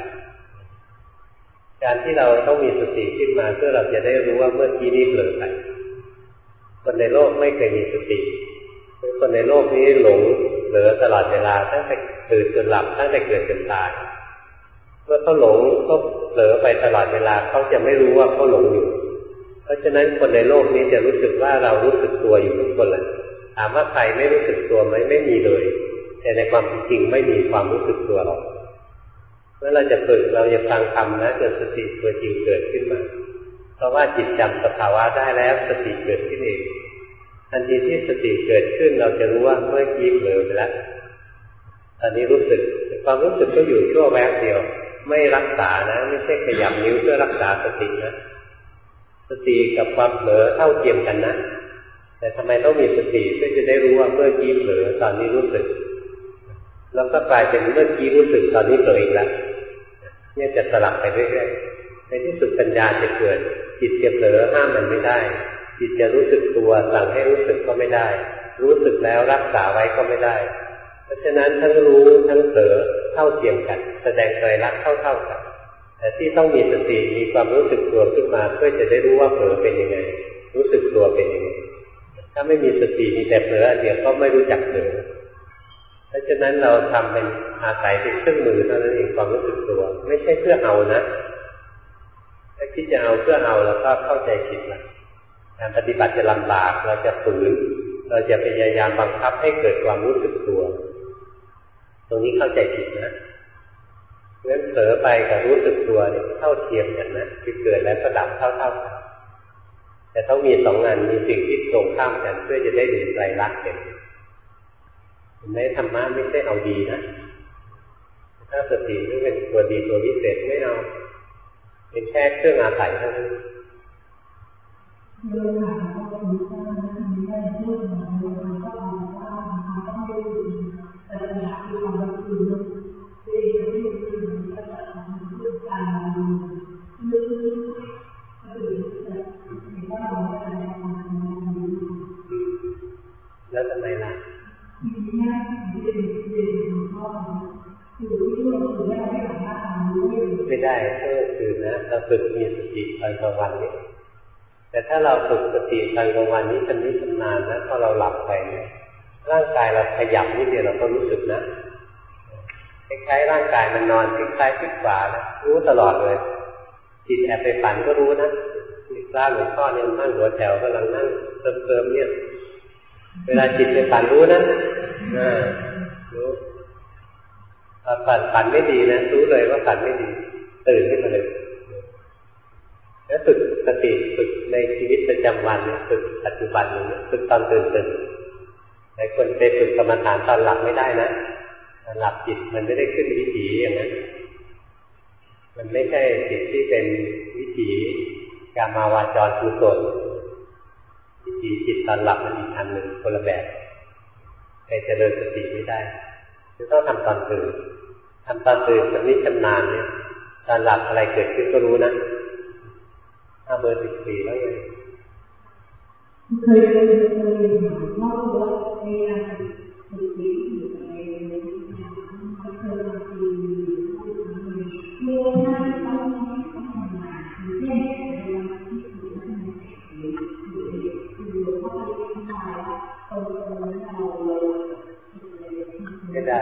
การที่เราต้องมีสติขึ้นมาเพื่อเราจะได้รู้ว่าเมื่อกี้นี้เผลอไปคนในโลกไม่เคยมีสติคนในโลกนี้หลงเหลือตลอดเวลาตั้งแต่ตื่นจนหลับตั้งแต่เกิดจนตายเมื่อเขาหลงเขาเผลอไปตลอดเวลาเขาจะไม่รู้ว่าเขาหลงอยู่เพราะฉะนั้นคนในโลกนี้จะรู้สึกว่าเรารู้สึกตัวอยู่ทุกคนเลยถามว่าใครไม่รู้สึกตัวไหมไม่มีเลยแต่ในความจริงไม่มีความรู้สึกตัวหรอกเมื่อเราจะฝึกเราจะฟังธรรมนะจนสติตัวจริงเกิดขึ้นมาเพราะว่าจิตจำสภาวะได้แล้วสติเกิดขึ้นเองทันทีที่สติเกิดขึ้นเราจะรู้ว่าเมื่อกี้เผลอไปแล้วตอนนี้รู้สึกความรู้สึกก็อยู่ชั่วแวบเดียวไม่รักษานะไม่ใช่ขยับนิ้วเพื่อรักษาสตินะสติกับความเผลอเท่าเทียมกันนะแต่ทำไมต้องมีสติเพื่อจะได้รู้ว่าเมื่อกี้เผลอตอนนี้รู้สึกแล้วก็กลายเป็นเมื่อกี้รู้สึกตอนนี้เผลออีกแล้วเนี่ยจะสลับไปเรื่อยๆในที่สุดปัญญาจะเกิดจิตจะเผลอห้ามมันไม่ได้จิตจะรู้สึกตัวสั่งให้รู้สึกก็ไม่ได้รู้สึกแล้วรักษาไว้ก็ไม่ได้เพราะฉะนั้นทั้งรู้ทั้งเผลอเท่าเทียมกันแสดงไตรลักษณ์เท่าๆกันแต่ที่ต้องมีสติมีความรู้สึกตัวขึ้นมาเพื่อจะได้รู้ว่าเผลอเป็นยังไงรู้สึกตัวเป็นยังไงถ้าไม่มีสติมีแต่เผลออันเดียวก็ไม่รู้จักเผลอเพราะฉะนั้นเราทำเป็นอาศัยเป็นเครื่องมือเท่านั้นเองความรู้สึกตัวไม่ใช่เพื่อเอานะถ้าคิดจะเอาเพื่อเอาแล้วก็เข้าใจผิดละการปฏิบัติจะลำบากเราจะฝืนเราจะพยายามบังคับให้เกิดความรู้สึกตัวตรงนี้เข้าใจผิดนะเพราะฉะนั้นเผลอไปกับรู้สึกตัวเนี่ยเท่าเทียมกันนะคือเกิดแล้วก็ดับเท่าๆกันแต่ต้องมีสองงานมีสิ่งที่ตรงข้ามกันเพื่อจะได้เห็นไตรลักษณ์เห็นในธรรมะไม่ใช่เอาดีนะถ้าสตินี่เป็นตัวดีตัววิเศษไม่เอาเป็นแค่เครื่องอาศัยเท่านั้นเรื่องหาก็มีสร้างและมีได้เรื่องหาเรื่องก็เอาว่าทำต้องได้ดีแต่ปัญหาคือความรักคือตัวเองไม่รู้สึกก็จะทำเรื่องการมองลึกๆก็คือจะเห็นว่าเราจะได้ทำงานดีแล้วทำไมล่ะทีนี้ที่เป็นเรื่องข้อคือที่เราคือไม่ได้สามารถทำได้ไม่ได้ก็คือนะเราฝึกมีสติตอนกลางวันนี้แต่ถ้าเราฝึกสติตอนกลางวันนี้ชำนิชำนาญนะพอเราหลับไปเนี่ยร่างกายเราขยับนิดเดียวเราก็รู้สึกนะคล้ายๆร่างกายมันนอนพลิกซ้ายพลิกขวานะรู้ตลอดเลยจิตแอบไปฝันก็รู้นะมีพระหลวงพ่อเนี่ยนั่งหัวแถวกำลังนั่งเติมๆเนี่ยเวลาจิตไปฝันรู้นะอ่ารู้พอฝันฝันไม่ดีนะรู้เลยว่าฝันไม่ดีตื่นขึ้นมาเลยแล้วฝึกสติฝึกในชีวิตประจำวันเนี่ยฝึกปัจจุบันเนี่ยฝึกตอนตื่นตื่นหลายคนไปฝึกกรรมฐานตอนหลับไม่ได้นะตอนหลับจิตมันไม่ได้ขึ้นวิถีอย่างนั้นมันไม่ใช่จิตที่เป็นวิถีกามาวาจรกุศลวิถีจิตตอนหลับมันอีกอันหนึ่งคนละแบบใครจะเดินสติไม่ได้จะต้องทำตอนตื่นทำตอนตื่นชำนิชำนาญเนี่ยตอนหลับอะไรเกิดขึ้นก็รู้นะถ้าเบอร์สิบสี่แล้วไงเคยเคยเคยถามว่าว่าในการฝึกจิตอยู่ในในการเคยบางทีเมื่อถ้าต้องต้องทำงานเช่นในวันที่ฝึกนั้นหรือหรือหรือว่าไปทำงานตรงตรงนั้นเราเราไม่ได้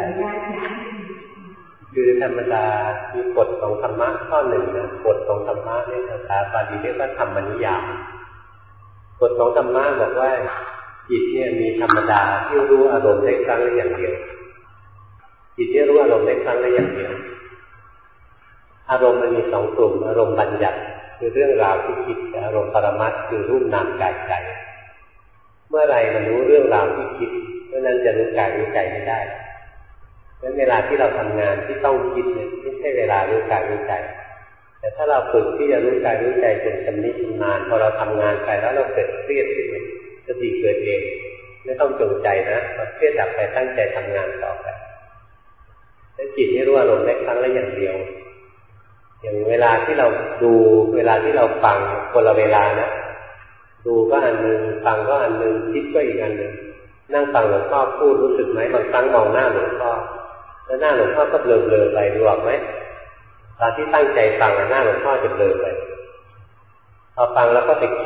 คือธรรมดามีกฎของธรรมะข้อหนึ่งนะกฎของธรรมะในภาษาบาลีเรียกว่าธรรมนิยามกฎของธรรมะบอกว่าจิตเนี่ยมีธรรมดาที่รู้อารมณ์ได้ครั้งละอย่างเดียวจิตที่รู้อารมณ์ได้ครั้งละอย่างเดียวอารมณ์มันมีสองกลุ่มอารมณ์บัญญัติคือเรื่องราวที่คิดกับอารมณ์ปรมัตถ์คือรูปนามกายใจเมื่อไรมันรู้เรื่องราวที่คิดเมื่อนั้นจะรู้กายรู้ใจไม่ได้เพราะเวลาที่เราทำงานที่ต้องคิดเนี่ยไม่ใช่เวลารู้กายรู้ใจแต่ถ้าเราฝึกที่จะรู้กายรู้ใจจนชำนิชำนาญพอเราทำงานไปแล้วเราเกิดเครียดขึ้นมาสติเกิดเองไม่ต้องจงใจนะเครียดดับไปตั้งใจทำงานต่อไปแล้วจิตนี่รู้อารมณ์ได้ครั้งละอย่างเดียวอย่างเวลาที่เราดูเวลาที่เราฟังคนละเวลานะดูก็อันหนึ่งฟังก็อันหนึ่งคิดก็อีกอันหนึ่งนั่งฟังหลวงพ่อพูดรู้สึกไหมบางครั้งมองหน้าหลวงพ่อแล้วหน้าหลวงพ่อก็เบลอๆไปดูออกไหมตอนที่ตั้งใจฟังหน้าหลวงพ่อจะเบลอไปพอฟังแล้วก็ไปคิด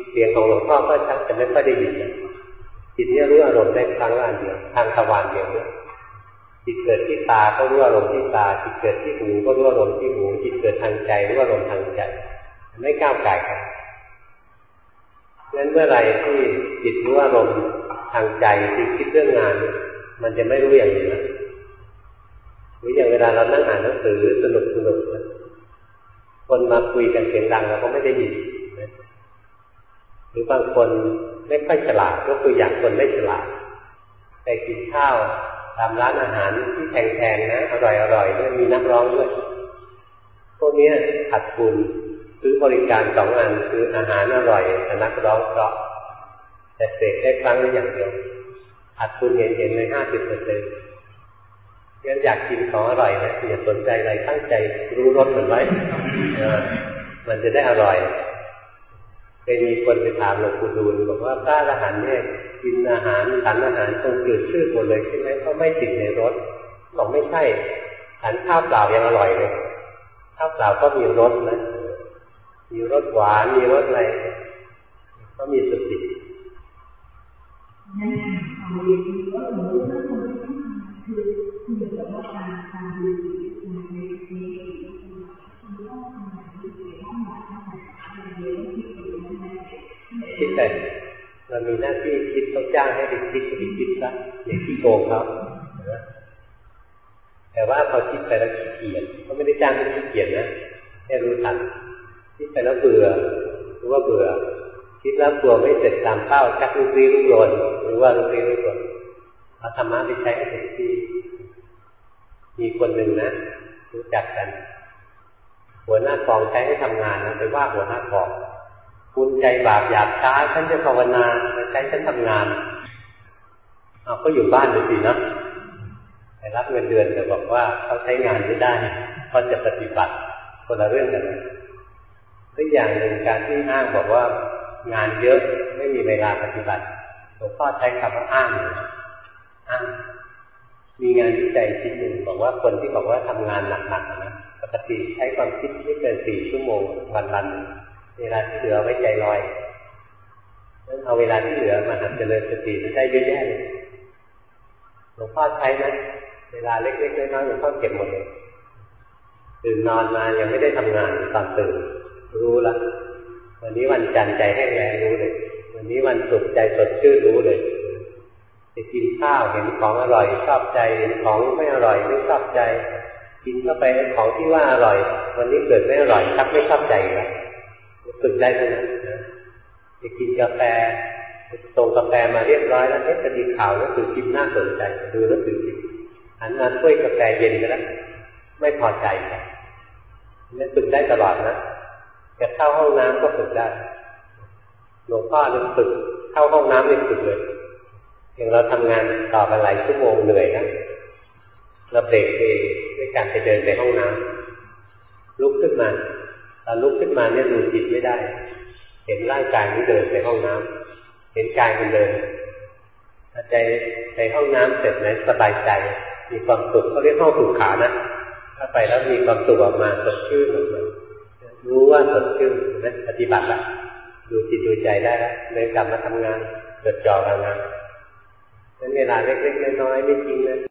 เสียงของหลวงพ่อก็ชักจะไม่ค่อยได้ยินจิตเนี่ยรู้อารมณ์ได้ครั้งละอันเดียวทางทวารเดียวจิตเกิดที่ตาก็รู้อารมณ์ที่ตาจิตเกิดที่หูก็รู้อารมณ์ที่หูจิตเกิดทางใจรู้อารมณ์ทางใจไม่ก้าวไก่กันงั้นเมื่อไรที่จิตรู้อารมณ์ทางใจที่คิดเรื่องงานมันจะไม่รู้อย่างนี้นะหรืออย่างเวลาเรานั่งอ่านหนังสือสนุกสนุกคนมาคุยกันเสียงดังเราก็ไม่ได้ยินหรือบางคนไม่ค่อยฉลาดก็คืออย่างคนไม่ฉลาดไปกินข้าวตามร้านอาหารที่แพงๆนะอร่อยๆด้วยมีนักร้องด้วยพวกนี้ขาดทุนซื้อบริการสองอันคืออาหารอร่อยแต่นักร้องเพราะแต่เสกได้ครั้งละอย่างเดียวขาดทุนเห็นๆเลยห้าสิบเปอร์เซ็นต์งั้นอยากกินของอร่อยนะอย่าสนใจอะไรตั้งใจรู้รสมันไว้มันจะได้อร่อยเคยมีคนไปถามหลวงปู่ดูลบอกว่าพระอรหันต์เนี่ยกินอาหารฉันอาหารจนจืดชืดหมดเลยใช่ไหมเขาไม่ติดในรสบอกไม่ใช่ฉันข้าวเปล่ายังอร่อยเลยข้าวเปล่าก็มีรสนะมีรสหวานมีรสอะไรก็มีสตินั่นเอาเรียนรู้ว่าหนูถ้าคนที่คือคือเหมือนกับว่าการการดูในในในคือว่าทำงานที่เกี่ยวข้องกับการเรียนรู้ที่เป็นนั่นแหละคิดแต่เรามีหน้าที่คิดต้องจ้างให้ไปคิดก็ไปคิดซะอย่างที่โกงเขาแต่ว่าพอคิดไปแล้วขี้เกียจเขาไม่ได้จ้างให้ขี้เกียจนะแค่รู้ทันคิดไปแล้วเบื่อหรือว่าเบื่อคิดแล้วกลัวไม่เสร็จตามเป้าชักลุกลี้ลุกลนหรือว่าลุกลี้ลุกลนเอาธรรมะไปใช้ให้เต็มที่มีคนหนึ่งนะรู้จักกันหัวหน้ากองใช้ให้ทำงานนะไปว่าหัวหน้ากองคุณใจบาปหยาบช้าฉันจะภาวนาใช้ฉันทำงานเอาก็อยู่บ้านดูสินะแต่รับเงินเดือนแต่บอกว่าเขาใช้งานไม่ได้เขาจะปฏิบัติคนละเรื่องกันตัวอย่างหนึ่งการที่อ้างบอกว่างานเยอะไม่มีเวลาปฏิบัติหลวงพ่อใช้คำว่าอ้างอ้างมีงานวิจัยชิ้นหนึ่งบอกว่าคนที่บอกว่าทำงานหนักๆนะปกติใช้ความคิดไม่เกินสี่ชั่วโมงวันๆเวลาที่เหลือไว้ใจลอยงั้นเอาเวลาที่เหลือมาหัดเจริญสติได้เยอะแยะเลยหลวงพ่อใช้นะเวลาเล็กๆน้อยๆหลวงพ่อเก็บหมดเลยตื่นนอนมายังไม่ได้ทำงานตอนตื่นรู้ละวันนี้วันจันทร์ใจแห้งแล้งรู้เลยวันนี้วันศุกร์ใจสดชื่นรู้เลยจะกินข้าวเห็นของอร่อยชอบใจเห็นของไม่อร่อยไม่ชอบใจกินเข้าไปของที่ว่าอร่อยวันนี้เกิดไม่อร่อยชักไม่ชอบใจแล้วฝึกได้เท่านั้นนะจะกินกาแฟส่งกาแฟมาเรียบร้อยแล้วเอ๊ะจะมีข่าวแล้วถือกินน่าสนใจดูแล้วถือกินหันมาถ้วยกาแฟเย็นไปแล้วไม่พอใจนี่ฝึกได้ตลอดนะจะเข้าห้องน้ำก็ฝึกได้หลวงพ่อเนี่ยฝึกเข้าห้องน้ำเนี่ยฝึกเลยอย่างเราทำงานต่อกันหลายชั่วโมงเหนื่อยนะเราเบรกเองด้วยการไปเดินไปห้องน้ำลุกขึ้นมาตอนลุกขึ้นมาเนี่ยดูจิตไม่ได้เห็นร่างกายที่เดินไปห้องน้ำเห็นกายมันเดินถ้าใจไปห้องน้ำเสร็จนะสบายใจมีความสุขเขาเรียกห้องสุขานะถ้าไปแล้วมีความสุขออกมาสดชื่นออกมารู้ว่าสดชื่นนะปฏิบัติละดูจิตดูใจได้แล้วเลยกลับมาทำงานจดจ่อกับงานนั้นเวลาเล็กๆน้อยๆไม่จริงนะ